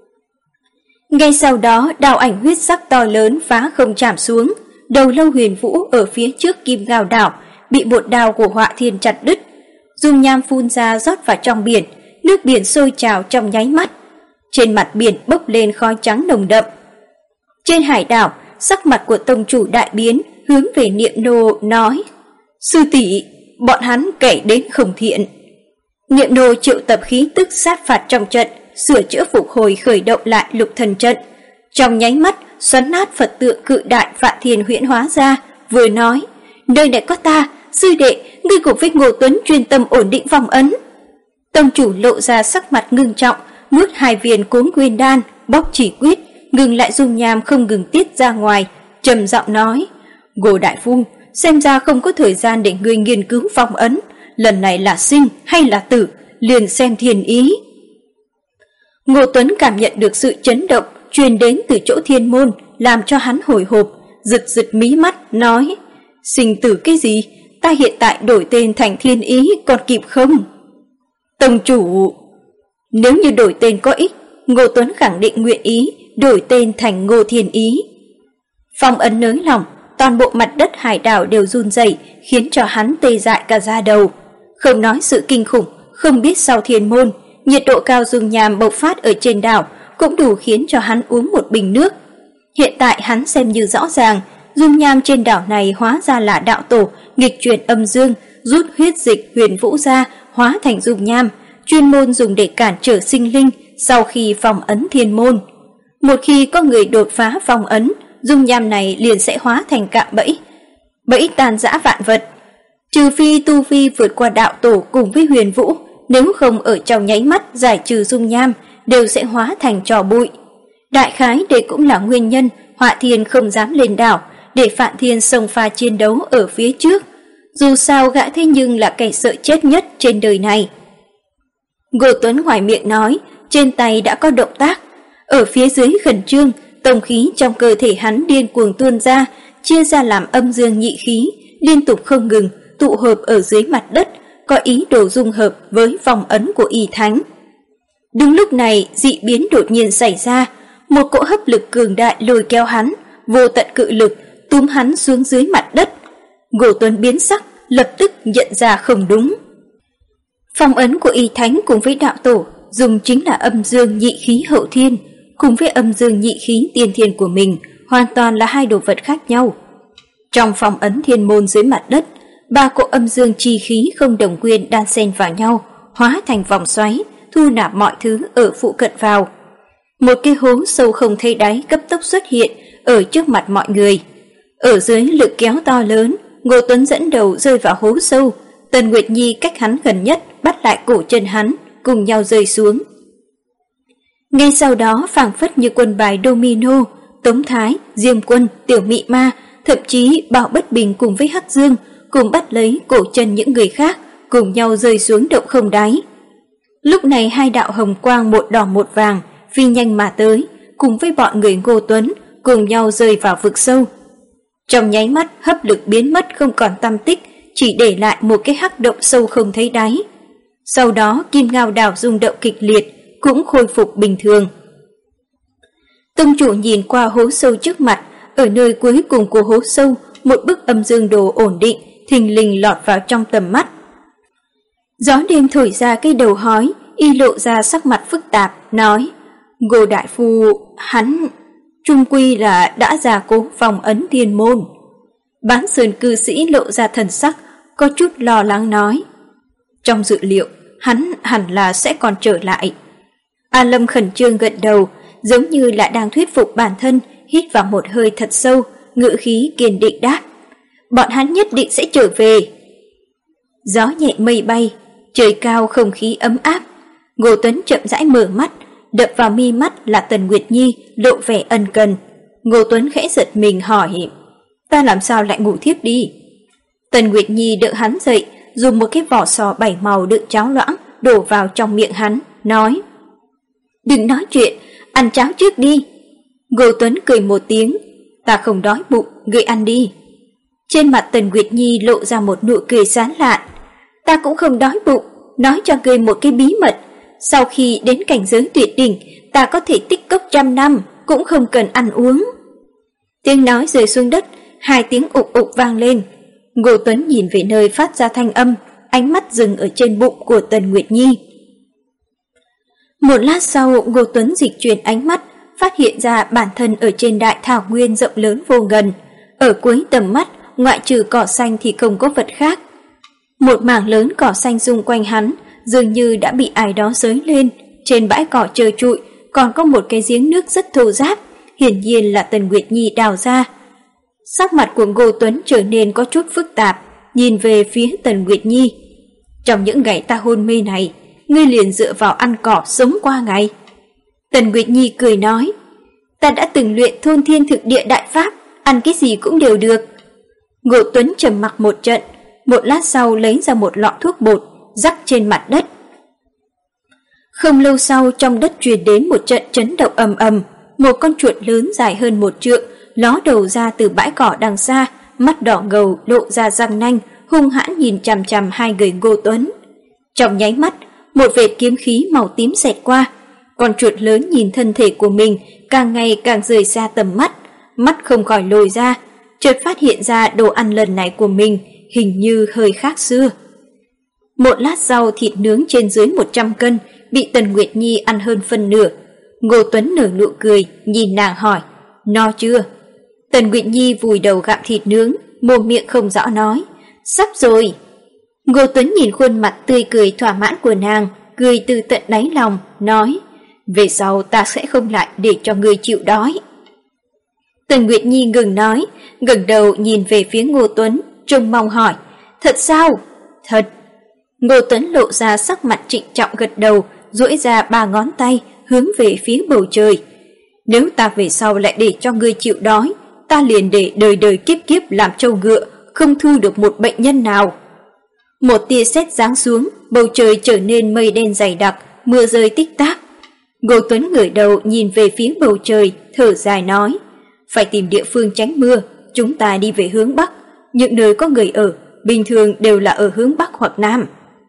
Ngay sau đó, đao ảnh huyết sắc to lớn phá không chạm xuống, đầu lâu Huyền Vũ ở phía trước kim ngao đảo bị một đao của Họa Thiên chặt đứt. Dung nham phun ra rót vào trong biển, nước biển sôi trào trong nháy mắt. Trên mặt biển bốc lên khói trắng nồng đậm. Trên hải đảo, sắc mặt của tông chủ đại biến, hướng về Niệm Nô nói, sư tỷ, bọn hắn kẻ đến không thiện. Niệm Nô triệu tập khí tức sát phạt trong trận, sửa chữa phục hồi khởi động lại lục thần trận. Trong nháy mắt, xoắn nát Phật tượng cự đại Phạn Thiên huyễn hóa ra, vừa nói, nơi này có ta, sư đệ, ngươi cùng với Ngô Tuấn chuyên tâm ổn định phong ấn. Tông chủ lộ ra sắc mặt ngưng trọng, nuốt 2 viên Cốn Nguyên đan, bóc chỉ quyết, ngừng lại dung nham không ngừng tiết ra ngoài, trầm giọng nói, Ngô đại phu, xem ra không có thời gian để ngươi nghiên cứu phong ấn, lần này là sinh hay là tử, liền xem thiên ý. Ngô Tuấn cảm nhận được sự chấn động truyền đến từ chỗ thiên môn, làm cho hắn hồi hộp, giật giật mí mắt, nói, sinh tử cái gì, ta hiện tại đổi tên thành Thiên Ý còn kịp không? Tông chủ, nếu như đổi tên có ích, Ngô Tuấn khẳng định nguyện ý, đổi tên thành Ngô Thiên Ý. Phong ấn nới lỏng, toàn bộ mặt đất hải đảo đều run rẩy, khiến cho hắn tê dại cả da đầu. Không nói sự kinh khủng, không biết sau thiên môn, nhiệt độ cao dung nham bộc phát ở trên đảo cũng đủ khiến cho hắn uống một bình nước. Hiện tại hắn xem như rõ ràng, dung nham trên đảo này hóa ra là đạo tổ nghịch chuyển âm dương, rút huyết dịch huyền vũ ra hóa thành dung nham, chuyên môn dùng để cản trở sinh linh sau khi phong ấn thiên môn. Một khi có người đột phá phong ấn, dung nham này liền sẽ hóa thành cạm bẫy, bẫy tàn dã vạn vật. Trừ phi tu vi vượt qua đạo tổ cùng với huyền vũ, nếu không ở trong nháy mắt giải trừ dung nham đều sẽ hóa thành tro bụi. Đại khái đây cũng là nguyên nhân Họa Thiên không dám lên đảo, để Phạn Thiên xông pha chiến đấu ở phía trước. Dù sao gã thế nhưng là kẻ sợ chết nhất trên đời này. Ngô Tuấn ngoài miệng nói, trên tay đã có động tác. Ở phía dưới khẩn trương, tông khí trong cơ thể hắn điên cuồng tuôn ra, chia ra làm âm dương nhị khí, liên tục không ngừng tụ hợp ở dưới mặt đất, có ý đồ dung hợp với vòng ấn của Y Thánh. Đúng lúc này, dị biến đột nhiên xảy ra, một cỗ hấp lực cường đại lôi kéo hắn, vô tận cự lực túm hắn xuống dưới mặt đất. Ngô Tuấn biến sắc, lập tức nhận ra không đúng. Phong ấn của Y Thánh cùng với đạo tổ dùng chính là âm dương nhị khí hậu thiên, cùng với âm dương nhị khí tiên thiên của mình, hoàn toàn là hai đồ vật khác nhau. Trong phong ấn thiên môn dưới mặt đất, ba cỗ âm dương chi khí không đồng nguyên đan xen vào nhau, hóa thành vòng xoáy, thu nạp mọi thứ ở phụ cận vào. Một cái hố sâu không thấy đáy cấp tốc xuất hiện ở trước mặt mọi người. Ở dưới lực kéo to lớn, Ngô Tuấn dẫn đầu rơi vào hố sâu, Tần Nguyệt Nhi cách hắn gần nhất bắt lại cổ chân hắn, cùng nhau rơi xuống. Ngay sau đó phảng phất như quân bài domino, Tống Thái, Diêm Quân, Tiểu Mị Ma, thậm chí Bảo Bất Bình cùng với Hắc Dương cùng bắt lấy cổ chân những người khác, cùng nhau rơi xuống động không đáy. Lúc này hai đạo hồng quang một đỏ một vàng phi nhanh mà tới, cùng với bọn người Ngô Tuấn cùng nhau rơi vào vực sâu. Trong nháy mắt hấp lực biến mất không còn tăm tích, chỉ để lại một cái hắc động sâu không thấy đáy. Sau đó Kim Ngao đảo rung động kịch liệt, cũng khôi phục bình thường. Tông chủ nhìn qua hố sâu trước mặt, ở nơi cuối cùng của hố sâu, một bức âm dương đồ ổn định thình lình lọt vào trong tầm mắt. Gió đêm thổi ra cái đầu hói, y lộ ra sắc mặt phức tạp, nói: Ngô đại phu, hắn trung quy là đã già cố phong ấn thiên môn. Bán Sơn cư sĩ lộ ra thần sắc, có chút lo lắng nói: trong dự liệu, hắn hẳn là sẽ còn trở lại. A Lâm khẩn trương gật đầu, giống như là đang thuyết phục bản thân, hít vào một hơi thật sâu, ngữ khí kiên định đáp: bọn hắn nhất định sẽ trở về. Gió nhẹ mây bay, trời cao không khí ấm áp. Ngô Tuấn chậm rãi mở mắt, đập vào mi mắt là Tần Nguyệt Nhi lộ vẻ ân cần. Ngô Tuấn khẽ giật mình hỏi: ta làm sao lại ngủ thiếp đi? Tần Nguyệt Nhi đỡ hắn dậy, dùng một cái vỏ sò 7 màu đựng cháo loãng đổ vào trong miệng hắn, nói: đừng nói chuyện, ăn cháo trước đi. Ngô Tuấn cười một tiếng: ta không đói bụng, ngươi ăn đi. Trên mặt Tần Nguyệt Nhi lộ ra một nụ cười sán lạn: ta cũng không đói bụng, nói cho ngươi một cái bí mật. Sau khi đến cảnh giới tuyệt đỉnh, ta có thể tích cốc 100 năm, cũng không cần ăn uống. Tiếng nói rơi xuống đất, 2 tiếng ục ục vang lên. Ngô Tuấn nhìn về nơi phát ra thanh âm, ánh mắt dừng ở trên bụng của Tần Nguyệt Nhi. Một lát sau, Ngô Tuấn dịch chuyển ánh mắt, phát hiện ra bản thân ở trên đại thảo nguyên rộng lớn vô ngần. Ở cuối tầm mắt, ngoại trừ cỏ xanh thì không có vật khác. Một mảng lớn cỏ xanh xung quanh hắn, dường như đã bị ai đó xới lên. Trên bãi cỏ trơ trụi, còn có một cái giếng nước rất thô ráp, hiển nhiên là Tần Nguyệt Nhi đào ra. Sắc mặt của Ngô Tuấn trở nên có chút phức tạp, nhìn về phía Tần Nguyệt Nhi. Trong những ngày ta hôn mê này, ngươi liền dựa vào ăn cỏ sống qua ngày. Tần Nguyệt Nhi cười nói: ta đã từng luyện thôn thiên thực địa đại pháp, ăn cái gì cũng đều được. Ngô Tuấn trầm mặc một trận, một lát sau lấy ra một lọ thuốc bột, rắc trên mặt đất. Không lâu sau, trong đất truyền đến một trận chấn động ầm ầm, một con chuột lớn dài hơn 1 trượng ló đầu ra từ bãi cỏ đằng xa, mắt đỏ ngầu lộ ra răng nanh, hung hãn nhìn chằm chằm hai người Ngô Tuấn. Trong nháy mắt, một vệt kiếm khí màu tím xẹt qua, con chuột lớn nhìn thân thể của mình càng ngày càng rời xa tầm mắt, mắt không khỏi lồi ra, chợt phát hiện ra đồ ăn lần này của mình hình như hơi khác xưa. Một lát sau thịt nướng trên dưới 100 cân bị Tần Nguyệt Nhi ăn hơn phân nửa. Ngô Tuấn nở nụ cười, nhìn nàng hỏi, no chưa? Tần Nguyệt Nhi vùi đầu gặm thịt nướng, mồm miệng không rõ nói, sắp rồi. Ngô Tuấn nhìn khuôn mặt tươi cười thỏa mãn của nàng, cười từ tận đáy lòng, nói, về sau ta sẽ không lại để cho ngươi chịu đói. Tần Nguyệt Nhi ngừng nói, ngẩng đầu nhìn về phía Ngô Tuấn, trông mong hỏi, thật sao? Thật. Ngô Tuấn lộ ra sắc mặt trịnh trọng gật đầu, duỗi ra 3 ngón tay hướng về phía bầu trời. Nếu ta về sau lại để cho ngươi chịu đói, ta liền để đời đời kiếp kiếp làm trâu ngựa, không thu được một bệnh nhân nào. Một tia sét giáng xuống, bầu trời trở nên mây đen dày đặc, mưa rơi tích tắc. Ngô Tuấn ngửa đầu nhìn về phía bầu trời, thở dài nói, phải tìm địa phương tránh mưa, chúng ta đi về hướng Bắc, những nơi có người ở, bình thường đều là ở hướng Bắc hoặc Nam.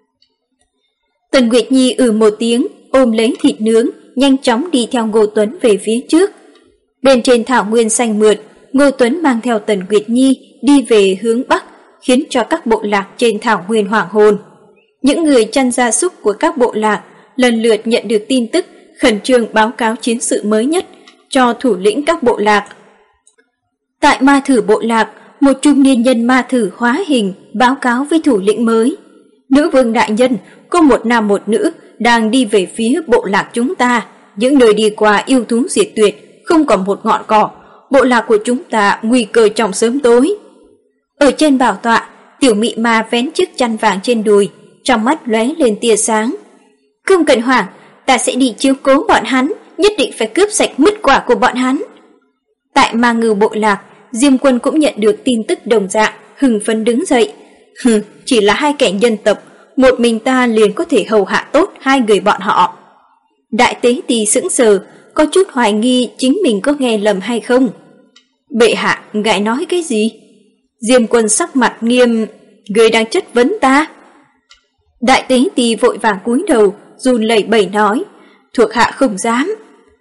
Tần Nguyệt Nhi một tiếng, ôm lấy thịt nướng, nhanh chóng đi theo Ngô Tuấn về phía trước. Bên trên thảo nguyên xanh mượt, Ngô Tuấn mang theo Tần Nguyệt Nhi đi về hướng Bắc, khiến cho các bộ lạc trên thảo nguyên hoảng hồn. Những người chăn gia súc của các bộ lạc lần lượt nhận được tin tức, khẩn trương báo cáo chiến sự mới nhất cho thủ lĩnh các bộ lạc. Tại ma thử bộ lạc, một trung niên nhân ma thử hóa hình báo cáo với thủ lĩnh mới. Nữ vương đại nhân, có một nam một nữ đang đi về phía bộ lạc chúng ta. Những nơi đi qua yêu thú diệt tuyệt, không còn một ngọn cỏ. Bộ lạc của chúng ta nguy cơ trong sớm tối. Ở trên bảo tọa, tiểu mị ma vén chiếc chăn vàng trên đùi, trong mắt lóe lên tia sáng. Không cần hoảng, ta sẽ đi chiếu cố bọn hắn, nhất định phải cướp sạch mứt quả của bọn hắn. Tại Ma Ngư bộ lạc, Diêm Quân cũng nhận được tin tức đồng dạng, hưng phấn đứng dậy. Chỉ là 2 kẻ nhân tộc, một mình ta liền có thể hầu hạ tốt 2 người bọn họ. Đại tế tỳ sững sờ, có chút hoài nghi chính mình có nghe lầm hay không. Bệ hạ, ngài nói cái gì? Diêm Quân sắc mặt nghiêm, người đang chất vấn ta. Đại tế tỳ vội vàng cúi đầu, run lẩy bẩy nói, thuộc hạ không dám.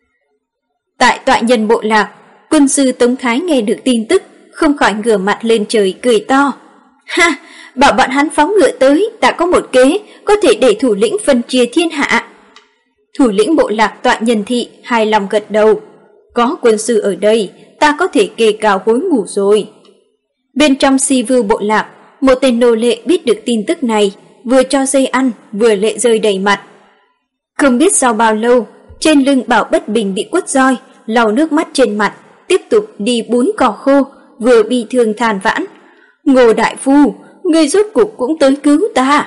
Tại tọa nhân bộ lạc, quân sư Tống Thái nghe được tin tức, không khỏi ngửa mặt lên trời cười to. Ha, bảo bọn hắn phóng ngựa tới, ta có một kế, có thể để thủ lĩnh phân chia thiên hạ. Thủ lĩnh bộ lạc tọa nhân thị hài lòng gật đầu. Có quân sư ở đây, ta có thể kê cao gối ngủ rồi. Bên trong Si Vưu bộ lạc, một tên nô lệ biết được tin tức này, vừa cho dây ăn, vừa lệ rơi đầy mặt. Không biết sau bao lâu, trên lưng Bảo Bất Bình bị quất roi, lau nước mắt trên mặt, tiếp tục đi búi cỏ khô, vừa bi thương than vãn. Ngô đại phu, ngươi rốt cục cũng tới cứu ta.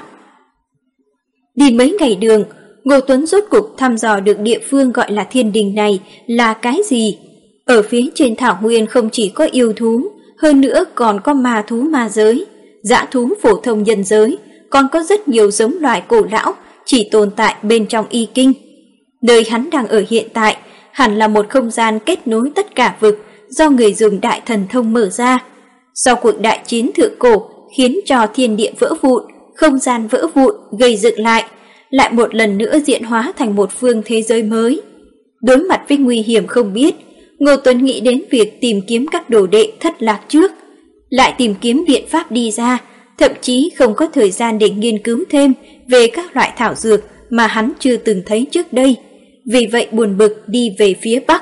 Đi mấy ngày đường, Ngô Tuấn rốt cục thăm dò được địa phương gọi là thiên đình này là cái gì. Ở phía trên thảo nguyên không chỉ có yêu thú, hơn nữa còn có ma thú ma giới, dã thú phổ thông nhân giới, còn có rất nhiều giống loài cổ lão chỉ tồn tại bên trong y kinh. Nơi hắn đang ở hiện tại hẳn là một không gian kết nối tất cả vực do người dùng đại thần thông mở ra. Sau cuộc đại chiến thượng cổ khiến cho thiên địa vỡ vụn, không gian vỡ vụn gây dựng lại một lần nữa diễn hóa thành một phương thế giới mới. Đối mặt với nguy hiểm không biết, Ngô Tuấn nghĩ đến việc tìm kiếm các đồ đệ thất lạc trước, lại tìm kiếm biện pháp đi ra, thậm chí không có thời gian để nghiên cứu thêm về các loại thảo dược mà hắn chưa từng thấy trước đây. Vì vậy buồn bực đi về phía Bắc.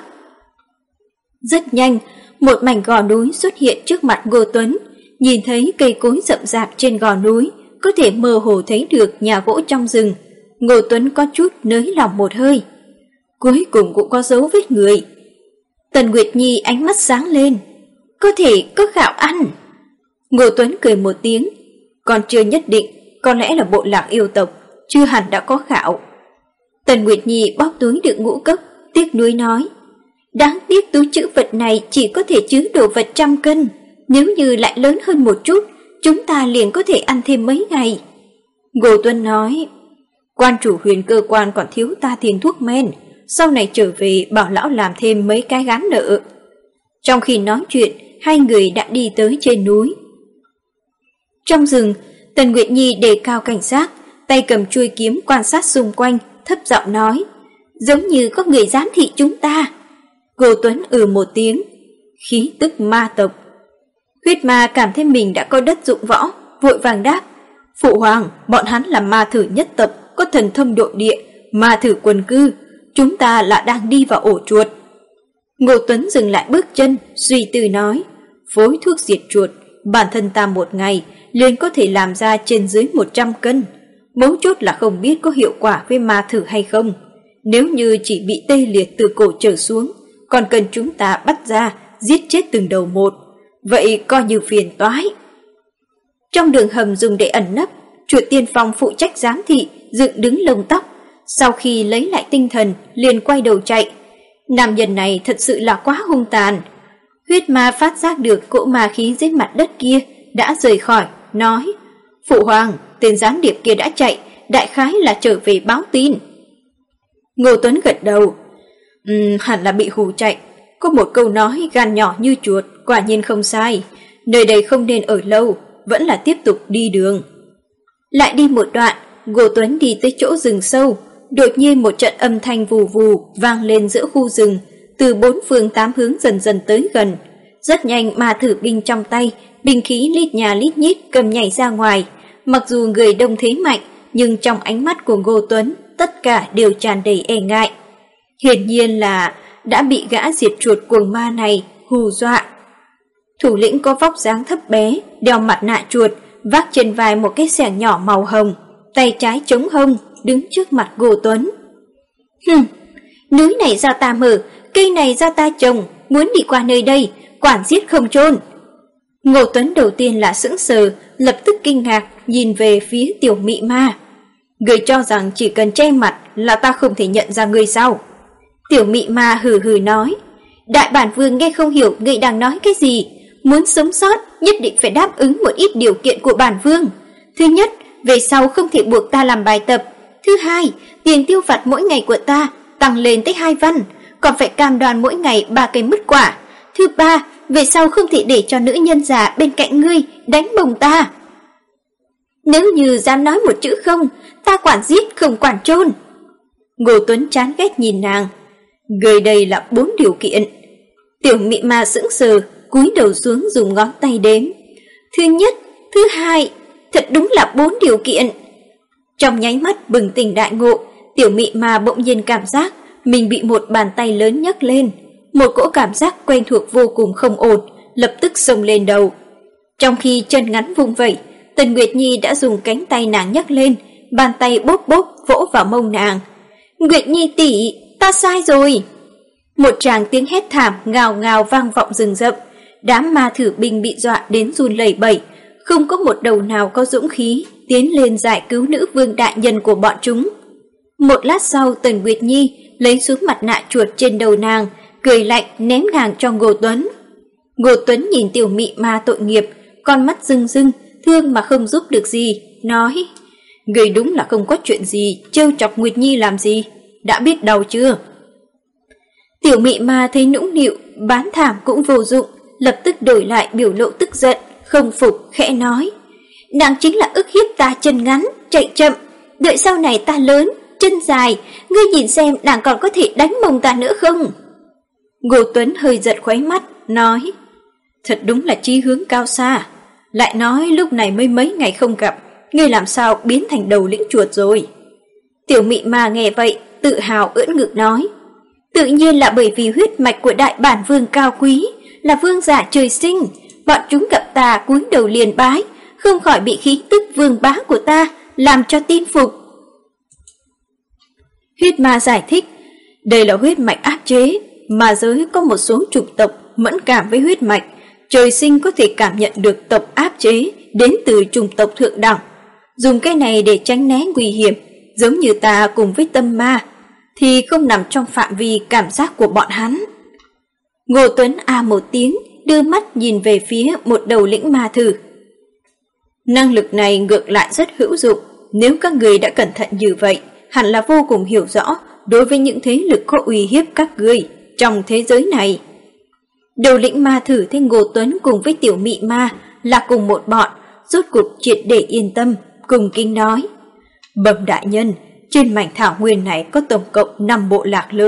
Rất nhanh, một mảnh gò núi xuất hiện trước mặt Ngô Tuấn. Nhìn thấy cây cối rậm rạp trên gò núi, có thể mơ hồ thấy được nhà gỗ trong rừng. Ngô Tuấn có chút nới lòng một hơi. Cuối cùng cũng có dấu vết người. Tần Nguyệt Nhi ánh mắt sáng lên. Có thể có gạo ăn. Ngô Tuấn cười một tiếng. Còn chưa nhất định, có lẽ là bộ lạc yêu tộc, chưa hẳn đã có gạo. Tần Nguyệt Nhi bóc túi đựng ngũ cốc, tiếc nuối nói. Đáng tiếc túi trữ vật này chỉ có thể chứa đồ vật 100 cân. Nếu như lại lớn hơn một chút, chúng ta liền có thể ăn thêm mấy ngày. Ngô Tuấn nói, quan chủ Huyền cơ quan còn thiếu ta tiền thuốc men, sau này trở về bảo lão làm thêm mấy cái gán nợ. Trong khi nói chuyện, 2 người đã đi tới trên núi. Trong rừng, Tần Nguyệt Nhi đề cao cảnh giác, tay cầm chuôi kiếm quan sát xung quanh, thấp giọng nói, giống như có người giám thị chúng ta. Ngô Tuấn một tiếng, khí tức ma tộc. Huyết ma cảm thấy mình đã có đất dụng võ, vội vàng đáp, phụ hoàng, bọn hắn là ma thử nhất tộc, có thần thông độ địa, ma thử quần cư, chúng ta là đang đi vào ổ chuột. Ngô Tuấn dừng lại bước chân, suy tư nói, phối thuốc diệt chuột, bản thân ta một ngày liền có thể làm ra trên dưới 100 cân. Mấu chốt là không biết có hiệu quả với ma thử hay không. Nếu như chỉ bị tê liệt từ cổ trở xuống, còn cần chúng ta bắt ra, giết chết từng đầu một, vậy coi như phiền toái. Trong đường hầm dùng để ẩn nấp, chuột tiên phong phụ trách giám thị, dựng đứng lông tóc. Sau khi lấy lại tinh thần, liền quay đầu chạy. Nam nhân này thật sự là quá hung tàn. Huyết ma phát giác được cỗ ma khí dưới mặt đất kia đã rời khỏi, nói, phụ hoàng, tên gián điệp kia đã chạy, đại khái là trở về báo tin. Ngô Tuấn gật đầu, hẳn là bị hù chạy. Có một câu nói gan nhỏ như chuột, quả nhiên không sai. Nơi đây không nên ở lâu, vẫn là tiếp tục đi đường. Lại đi một đoạn, Ngô Tuấn đi tới chỗ rừng sâu. Đột nhiên một trận âm thanh vù vù vang lên giữa khu rừng, từ 4 phương 8 hướng dần dần tới gần. Rất nhanh ma thử binh trong tay, binh khí lít nhà lít nhít cầm nhảy ra ngoài. Mặc dù người đông thế mạnh, nhưng trong ánh mắt của Ngô Tuấn, tất cả đều tràn đầy e ngại. Hiển nhiên là đã bị gã diệt chuột cuồng ma này hù dọa. Thủ lĩnh có vóc dáng thấp bé, đeo mặt nạ chuột, vác trên vai một cái xẻng nhỏ màu hồng, tay trái chống hông, đứng trước mặt Ngô Tuấn. Núi này do ta mở, cây này do ta trồng, muốn đi qua nơi đây, quản giết không chôn. Ngô Tuấn đầu tiên là sững sờ, lập tức kinh ngạc nhìn về phía tiểu mị ma. Người cho rằng chỉ cần che mặt là ta không thể nhận ra người sao? Tiểu mị ma hừ hừ nói, đại bản vương nghe không hiểu người đang nói cái gì. Muốn sống sót nhất định phải đáp ứng một ít điều kiện của bản vương. Thứ nhất, về sau không thể buộc ta làm bài tập. Thứ hai, tiền tiêu vặt mỗi ngày của ta tăng lên tới 2 văn, còn phải cam đoan mỗi ngày 3 cây mứt quả. Thứ ba, về sau không thể để cho nữ nhân già bên cạnh ngươi đánh bồng ta. Nếu như dám nói một chữ không, ta quản giết không quản chôn. Ngô Tuấn chán ghét nhìn nàng. Người đây là 4 điều kiện. Tiểu mị ma sững sờ, cúi đầu xuống dùng ngón tay đếm. Thứ nhất, thứ hai, thật đúng là 4 điều kiện. Trong nháy mắt bừng tỉnh đại ngộ, tiểu mị ma bỗng nhiên cảm giác mình bị một bàn tay lớn nhấc lên. Một cỗ cảm giác quen thuộc vô cùng không ổn, lập tức xông lên đầu. Trong khi chân ngắn vung vẩy, Tần Nguyệt Nhi đã dùng cánh tay nàng nhấc lên, bàn tay bốp bốp vỗ vào mông nàng. Nguyệt Nhi tỷ, ta sai rồi. Một tràng tiếng hét thảm ngào ngào vang vọng rừng rậm. Đám ma thử binh bị dọa đến run lẩy bẩy, không có một đầu nào có dũng khí tiến lên giải cứu nữ vương đại nhân của bọn chúng. Một lát sau, Tần Nguyệt Nhi lấy xuống mặt nạ chuột trên đầu nàng, cười lạnh ném nàng cho Ngô Tuấn. Ngô Tuấn nhìn tiểu mị ma tội nghiệp, con mắt rưng rưng, thương mà không giúp được gì, nói: "Người đúng là không có chuyện gì, trêu chọc Nguyệt Nhi làm gì, đã biết đau chưa?" Tiểu mị ma thấy nũng nịu, bán thảm cũng vô dụng, lập tức đổi lại biểu lộ tức giận, không phục, khẽ nói: "Nàng chính là ức hiếp ta chân ngắn, chạy chậm, đợi sau này ta lớn, chân dài, ngươi nhìn xem nàng còn có thể đánh mông ta nữa không?" Ngô Tuấn hơi giật khóe mắt, nói: "Thật đúng là chí hướng cao xa, lại nói lúc này mới mấy ngày không gặp, ngươi làm sao biến thành đầu lĩnh chuột rồi?" Tiểu mị ma nghe vậy, tự hào ưỡn ngực nói: "Tự nhiên là bởi vì huyết mạch của đại bản vương cao quý, là vương giả trời sinh, bọn chúng gặp ta cúi đầu liền bái, không khỏi bị khí tức vương bá của ta làm cho tin phục." Huyết ma giải thích: "Đây là huyết mạch áp chế, mà giới có một số chủng tộc mẫn cảm với huyết mạch, trời sinh có thể cảm nhận được tộc áp chế đến từ chủng tộc thượng đẳng, dùng cái này để tránh né nguy hiểm, giống như ta cùng với tâm ma thì không nằm trong phạm vi cảm giác của bọn hắn." Ngô Tuấn a một tiếng, đưa mắt nhìn về phía một đầu lĩnh ma thử. Năng lực này ngược lại rất hữu dụng, nếu các người đã cẩn thận như vậy, hẳn là vô cùng hiểu rõ đối với những thế lực có uy hiếp các ngươi trong thế giới này. Đầu lĩnh ma thử thấy Ngô Tuấn cùng với tiểu mị ma là cùng một bọn, rốt cuộc triệt để yên tâm, cùng kinh nói: "Bẩm đại nhân, trên mảnh thảo nguyên này có tổng cộng 5 bộ lạc lớn,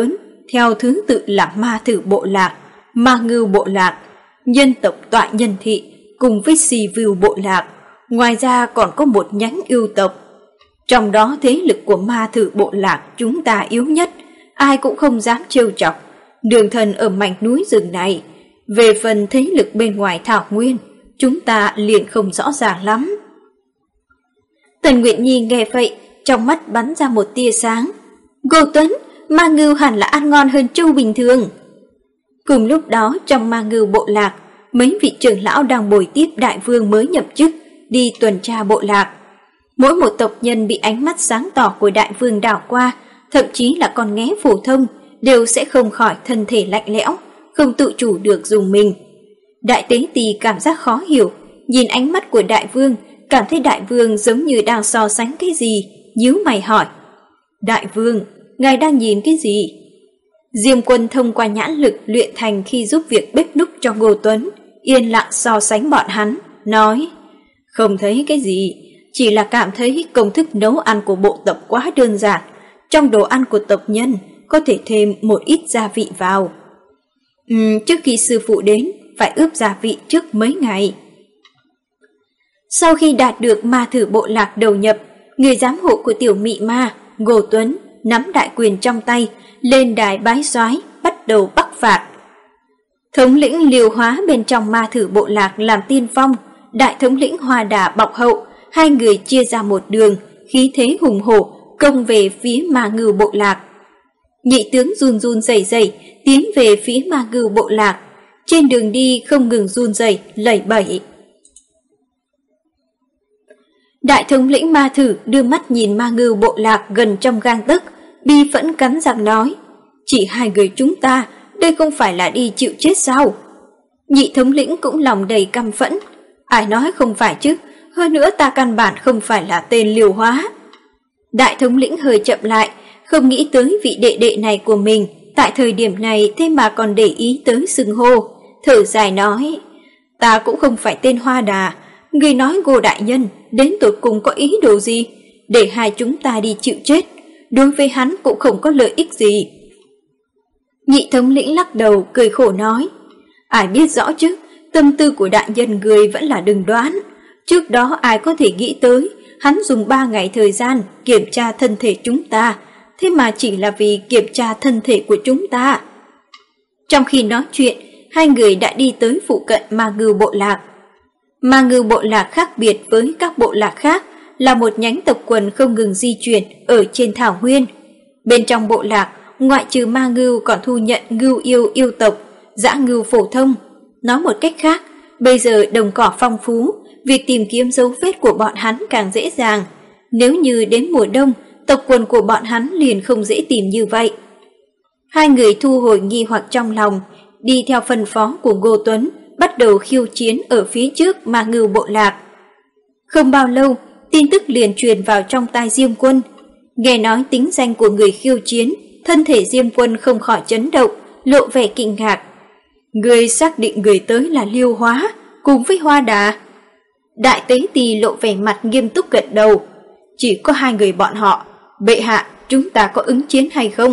theo thứ tự là Ma Thử bộ lạc, Ma Ngưu bộ lạc, Nhân tộc Tọa Nhân thị cùng với Xì Vưu bộ lạc. Ngoài ra còn có một nhánh ưu tộc. Trong đó thế lực của Ma Thử bộ lạc chúng ta yếu nhất, ai cũng không dám trêu chọc. Đường thần ở mảnh núi rừng này. Về phần thế lực bên ngoài thảo nguyên, chúng ta liền không rõ ràng lắm. Tần Nguyệt Nhi nghe vậy, trong mắt bắn ra một tia sáng. Ngô Tuấn, Ma Ngưu hẳn là ăn ngon hơn trâu bình thường. Cùng lúc đó trong Ma Ngưu bộ lạc, mấy vị trưởng lão đang bồi tiếp đại vương mới nhậm chức, đi tuần tra bộ lạc. Mỗi một tộc nhân bị ánh mắt sáng tỏ của đại vương đảo qua, thậm chí là con nghé phổ thông, đều sẽ không khỏi thân thể lạnh lẽo, không tự chủ được dùng mình. Đại tế tỳ cảm giác khó hiểu, nhìn ánh mắt của đại vương, cảm thấy đại vương giống như đang so sánh cái gì, nhíu mày hỏi. Đại vương, ngài đang nhìn cái gì? Diêm Quân thông qua nhãn lực luyện thành khi giúp việc bếp núc cho Ngô Tuấn, yên lặng so sánh bọn hắn, nói. Không thấy cái gì, chỉ là cảm thấy công thức nấu ăn của bộ tộc quá đơn giản. Trong đồ ăn của tộc nhân có thể thêm một ít gia vị vào. Trước khi sư phụ đến, phải ướp gia vị trước mấy ngày. Sau khi đạt được Ma Thử bộ lạc đầu nhập, người giám hộ của tiểu mị ma, Ngô Tuấn, nắm đại quyền trong tay, lên đài bái soái bắt đầu bắc phạt. Thống lĩnh Liêu Hóa bên trong Ma Thử bộ lạc làm tiên phong, đại thống lĩnh Hoa Đà bọc hậu, hai người chia ra một đường, khí thế hùng hổ, công về phía Ma Ngưu bộ lạc. Nhị tướng run run rẩy rẩy tiến về phía Ma Ngưu bộ lạc, trên đường đi không ngừng run rẩy lẩy bẩy. Đại thống lĩnh Ma Thử đưa mắt nhìn Ma Ngưu bộ lạc gần trong gang tấc, bi phẫn cắn răng nói: chỉ hai người chúng ta, đây không phải là đi chịu chết sao? Nhị thống lĩnh cũng lòng đầy căm phẫn: ai nói không phải chứ, hơn nữa ta căn bản không phải là tên Liêu Hóa. Đại thống lĩnh hơi chậm lại, không nghĩ tới vị đệ đệ này của mình tại thời điểm này thế mà còn để ý tới xưng hô, thở dài nói: ta cũng không phải tên Hoa Đà, người nói Ngô đại nhân đến tột cùng có ý đồ gì, để hai chúng ta đi chịu chết, đối với hắn cũng không có lợi ích gì. Nhị thống lĩnh lắc đầu cười khổ nói: ai biết rõ chứ, tâm tư của đại nhân người vẫn là đừng đoán. Trước đó ai có thể nghĩ tới hắn dùng 3 ngày thời gian kiểm tra thân thể chúng ta, thế mà chỉ là vì kiểm tra thân thể của chúng ta. Trong khi nói chuyện, hai người đã đi tới phụ cận Ma Ngưu bộ lạc. Ma Ngưu bộ lạc khác biệt với các bộ lạc khác, là một nhánh tộc quần không ngừng di chuyển ở trên thảo nguyên. Bên trong bộ lạc, ngoại trừ Ma Ngưu còn thu nhận ngưu yêu tộc, dã ngưu phổ thông. Nói một cách khác, bây giờ đồng cỏ phong phú, việc tìm kiếm dấu vết của bọn hắn càng dễ dàng. Nếu như đến mùa đông, tộc quần của bọn hắn liền không dễ tìm như vậy. Hai người thu hồi nghi hoặc trong lòng, đi theo phân phó của Ngô Tuấn, bắt đầu khiêu chiến ở phía trước Ma Ngưu bộ lạc. Không bao lâu, tin tức liền truyền vào trong tai Diêm Quân. Nghe nói tính danh của người khiêu chiến, thân thể Diêm Quân không khỏi chấn động, lộ vẻ kinh ngạc. Người xác định người tới là Liêu Hóa, cùng với Hoa Đà. Đại tế tỳ lộ vẻ mặt nghiêm túc gật đầu. Chỉ có hai người bọn họ, bệ hạ, chúng ta có ứng chiến hay không?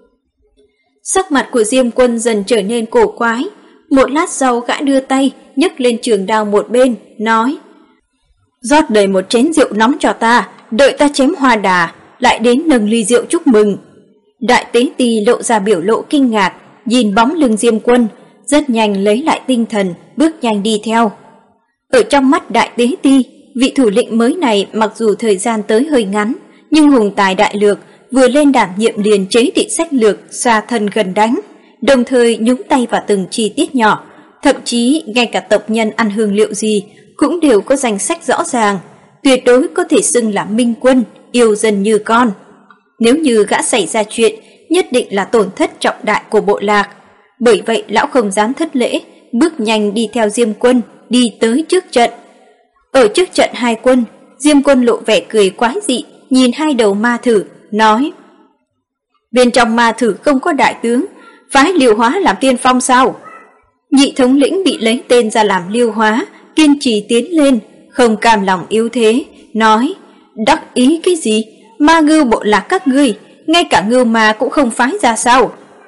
Sắc mặt của Diêm Quân dần trở nên cổ quái. Một lát sau gã đưa tay, nhấc lên trường đao một bên, nói: rót đầy một chén rượu nóng cho ta, đợi ta chém Hoa Đà, lại đến nâng ly rượu chúc mừng. Đại tế tỳ lộ ra biểu lộ kinh ngạc, nhìn bóng lưng Diêm Quân, rất nhanh lấy lại tinh thần, bước nhanh đi theo. Ở trong mắt đại tế ti, vị thủ lĩnh mới này mặc dù thời gian tới hơi ngắn, nhưng hùng tài đại lược, vừa lên đảm nhiệm liền chế định sách lược xa thân gần đánh, đồng thời nhúng tay vào từng chi tiết nhỏ, thậm chí ngay cả tộc nhân ăn hương liệu gì cũng đều có danh sách rõ ràng, tuyệt đối có thể xưng là minh quân, yêu dân như con. Nếu như gã xảy ra chuyện, nhất định là tổn thất trọng đại của bộ lạc. Bởi vậy lão không dám thất lễ, bước nhanh đi theo Diêm Quân, đi tới trước trận. Ở trước trận hai quân, Diêm Quân lộ vẻ cười quái dị, nhìn hai đầu Ma Thử, nói: bên trong Ma Thử không có đại tướng, phái Liêu Hóa làm tiên phong sao? Nhị thống lĩnh bị lấy tên ra làm Liêu Hóa, kiên trì tiến lên, không cam lòng yếu thế, nói: đắc ý cái gì? Ma Ngưu bộ lạc các ngươi, ngay cả Ngưu Ma cũng không phái ra sao?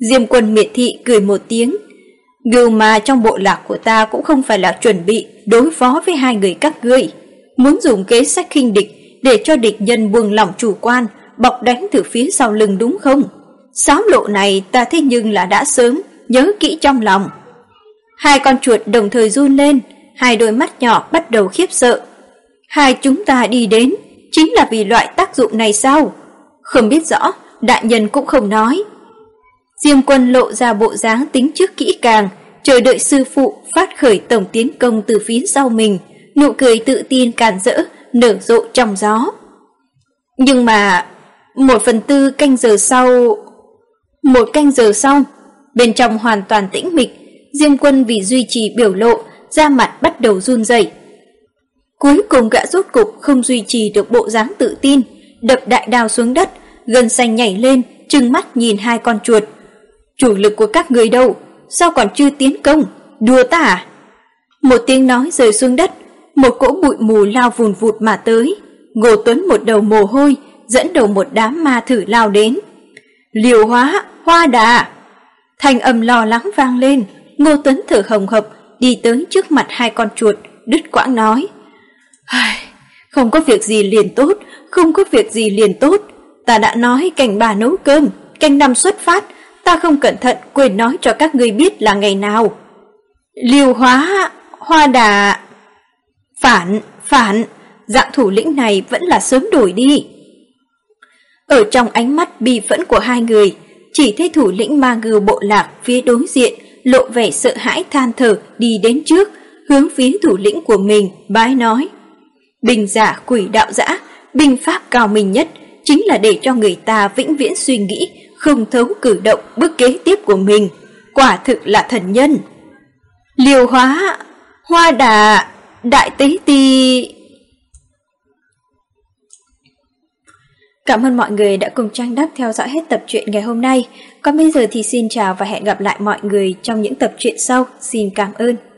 Diêm Quân miệt thị cười một tiếng. Ngưu mà trong bộ lạc của ta cũng không phải là chuẩn bị đối phó với hai người các ngươi. Muốn dùng kế sách khinh địch để cho địch nhân buông lỏng chủ quan, bọc đánh từ phía sau lưng đúng không? Xáo lộ này ta thế nhưng là đã sớm nhớ kỹ trong lòng. Hai con chuột đồng thời run lên, hai đôi mắt nhỏ bắt đầu khiếp sợ. Hai chúng ta đi đến chính là vì loại tác dụng này sao? Không biết rõ, đại nhân cũng không nói. Diêm Quân lộ ra bộ dáng tính trước kỹ càng, chờ đợi sư phụ phát khởi tổng tiến công từ phía sau mình, nụ cười tự tin càn rỡ nở rộ trong gió. Nhưng mà 1/4 canh giờ sau, một canh giờ sau, bên trong hoàn toàn tĩnh mịch, Diêm Quân vì duy trì biểu lộ, da mặt bắt đầu run rẩy. Cuối cùng gã rốt cục không duy trì được bộ dáng tự tin, đập đại đao xuống đất, gân xanh nhảy lên, trừng mắt nhìn hai con chuột. Chủ lực của các người đâu? Sao còn chưa tiến công? Đùa ta à? Một tiếng nói rơi xuống đất, một cỗ bụi mù lao vùn vụt mà tới. Ngô Tuấn một đầu mồ hôi, dẫn đầu một đám ma thử lao đến. Liều hóa, Hoa Đà! Thanh âm lo lắng vang lên. Ngô Tuấn thở hồng hộc đi tới trước mặt hai con chuột, đứt quãng nói: Không có việc gì liền tốt, không có việc gì liền tốt. Ta đã nói canh 3 nấu cơm, canh 5 xuất phát, ta không cẩn thận quên nói cho các ngươi biết là ngày nào. Liều hóa, Hoa Đà! Phản, dạng thủ lĩnh này vẫn là sớm đổi đi. Ở trong ánh mắt bi phẫn của hai người, chỉ thấy thủ lĩnh ma ngưu bộ lạc phía đối diện lộ vẻ sợ hãi than thở đi đến trước, hướng phía thủ lĩnh của mình bái nói: Binh giả quỷ đạo dã, binh pháp cao minh nhất, chính là để cho người ta vĩnh viễn suy nghĩ, không thấu cử động bước kế tiếp của mình. Quả thực là thần nhân. Liều hóa, Hoa Đà, Đại Tế Ti. Cảm ơn mọi người đã cùng Trang Đắc theo dõi hết tập truyện ngày hôm nay. Còn bây giờ thì xin chào và hẹn gặp lại mọi người trong những tập truyện sau. Xin cảm ơn.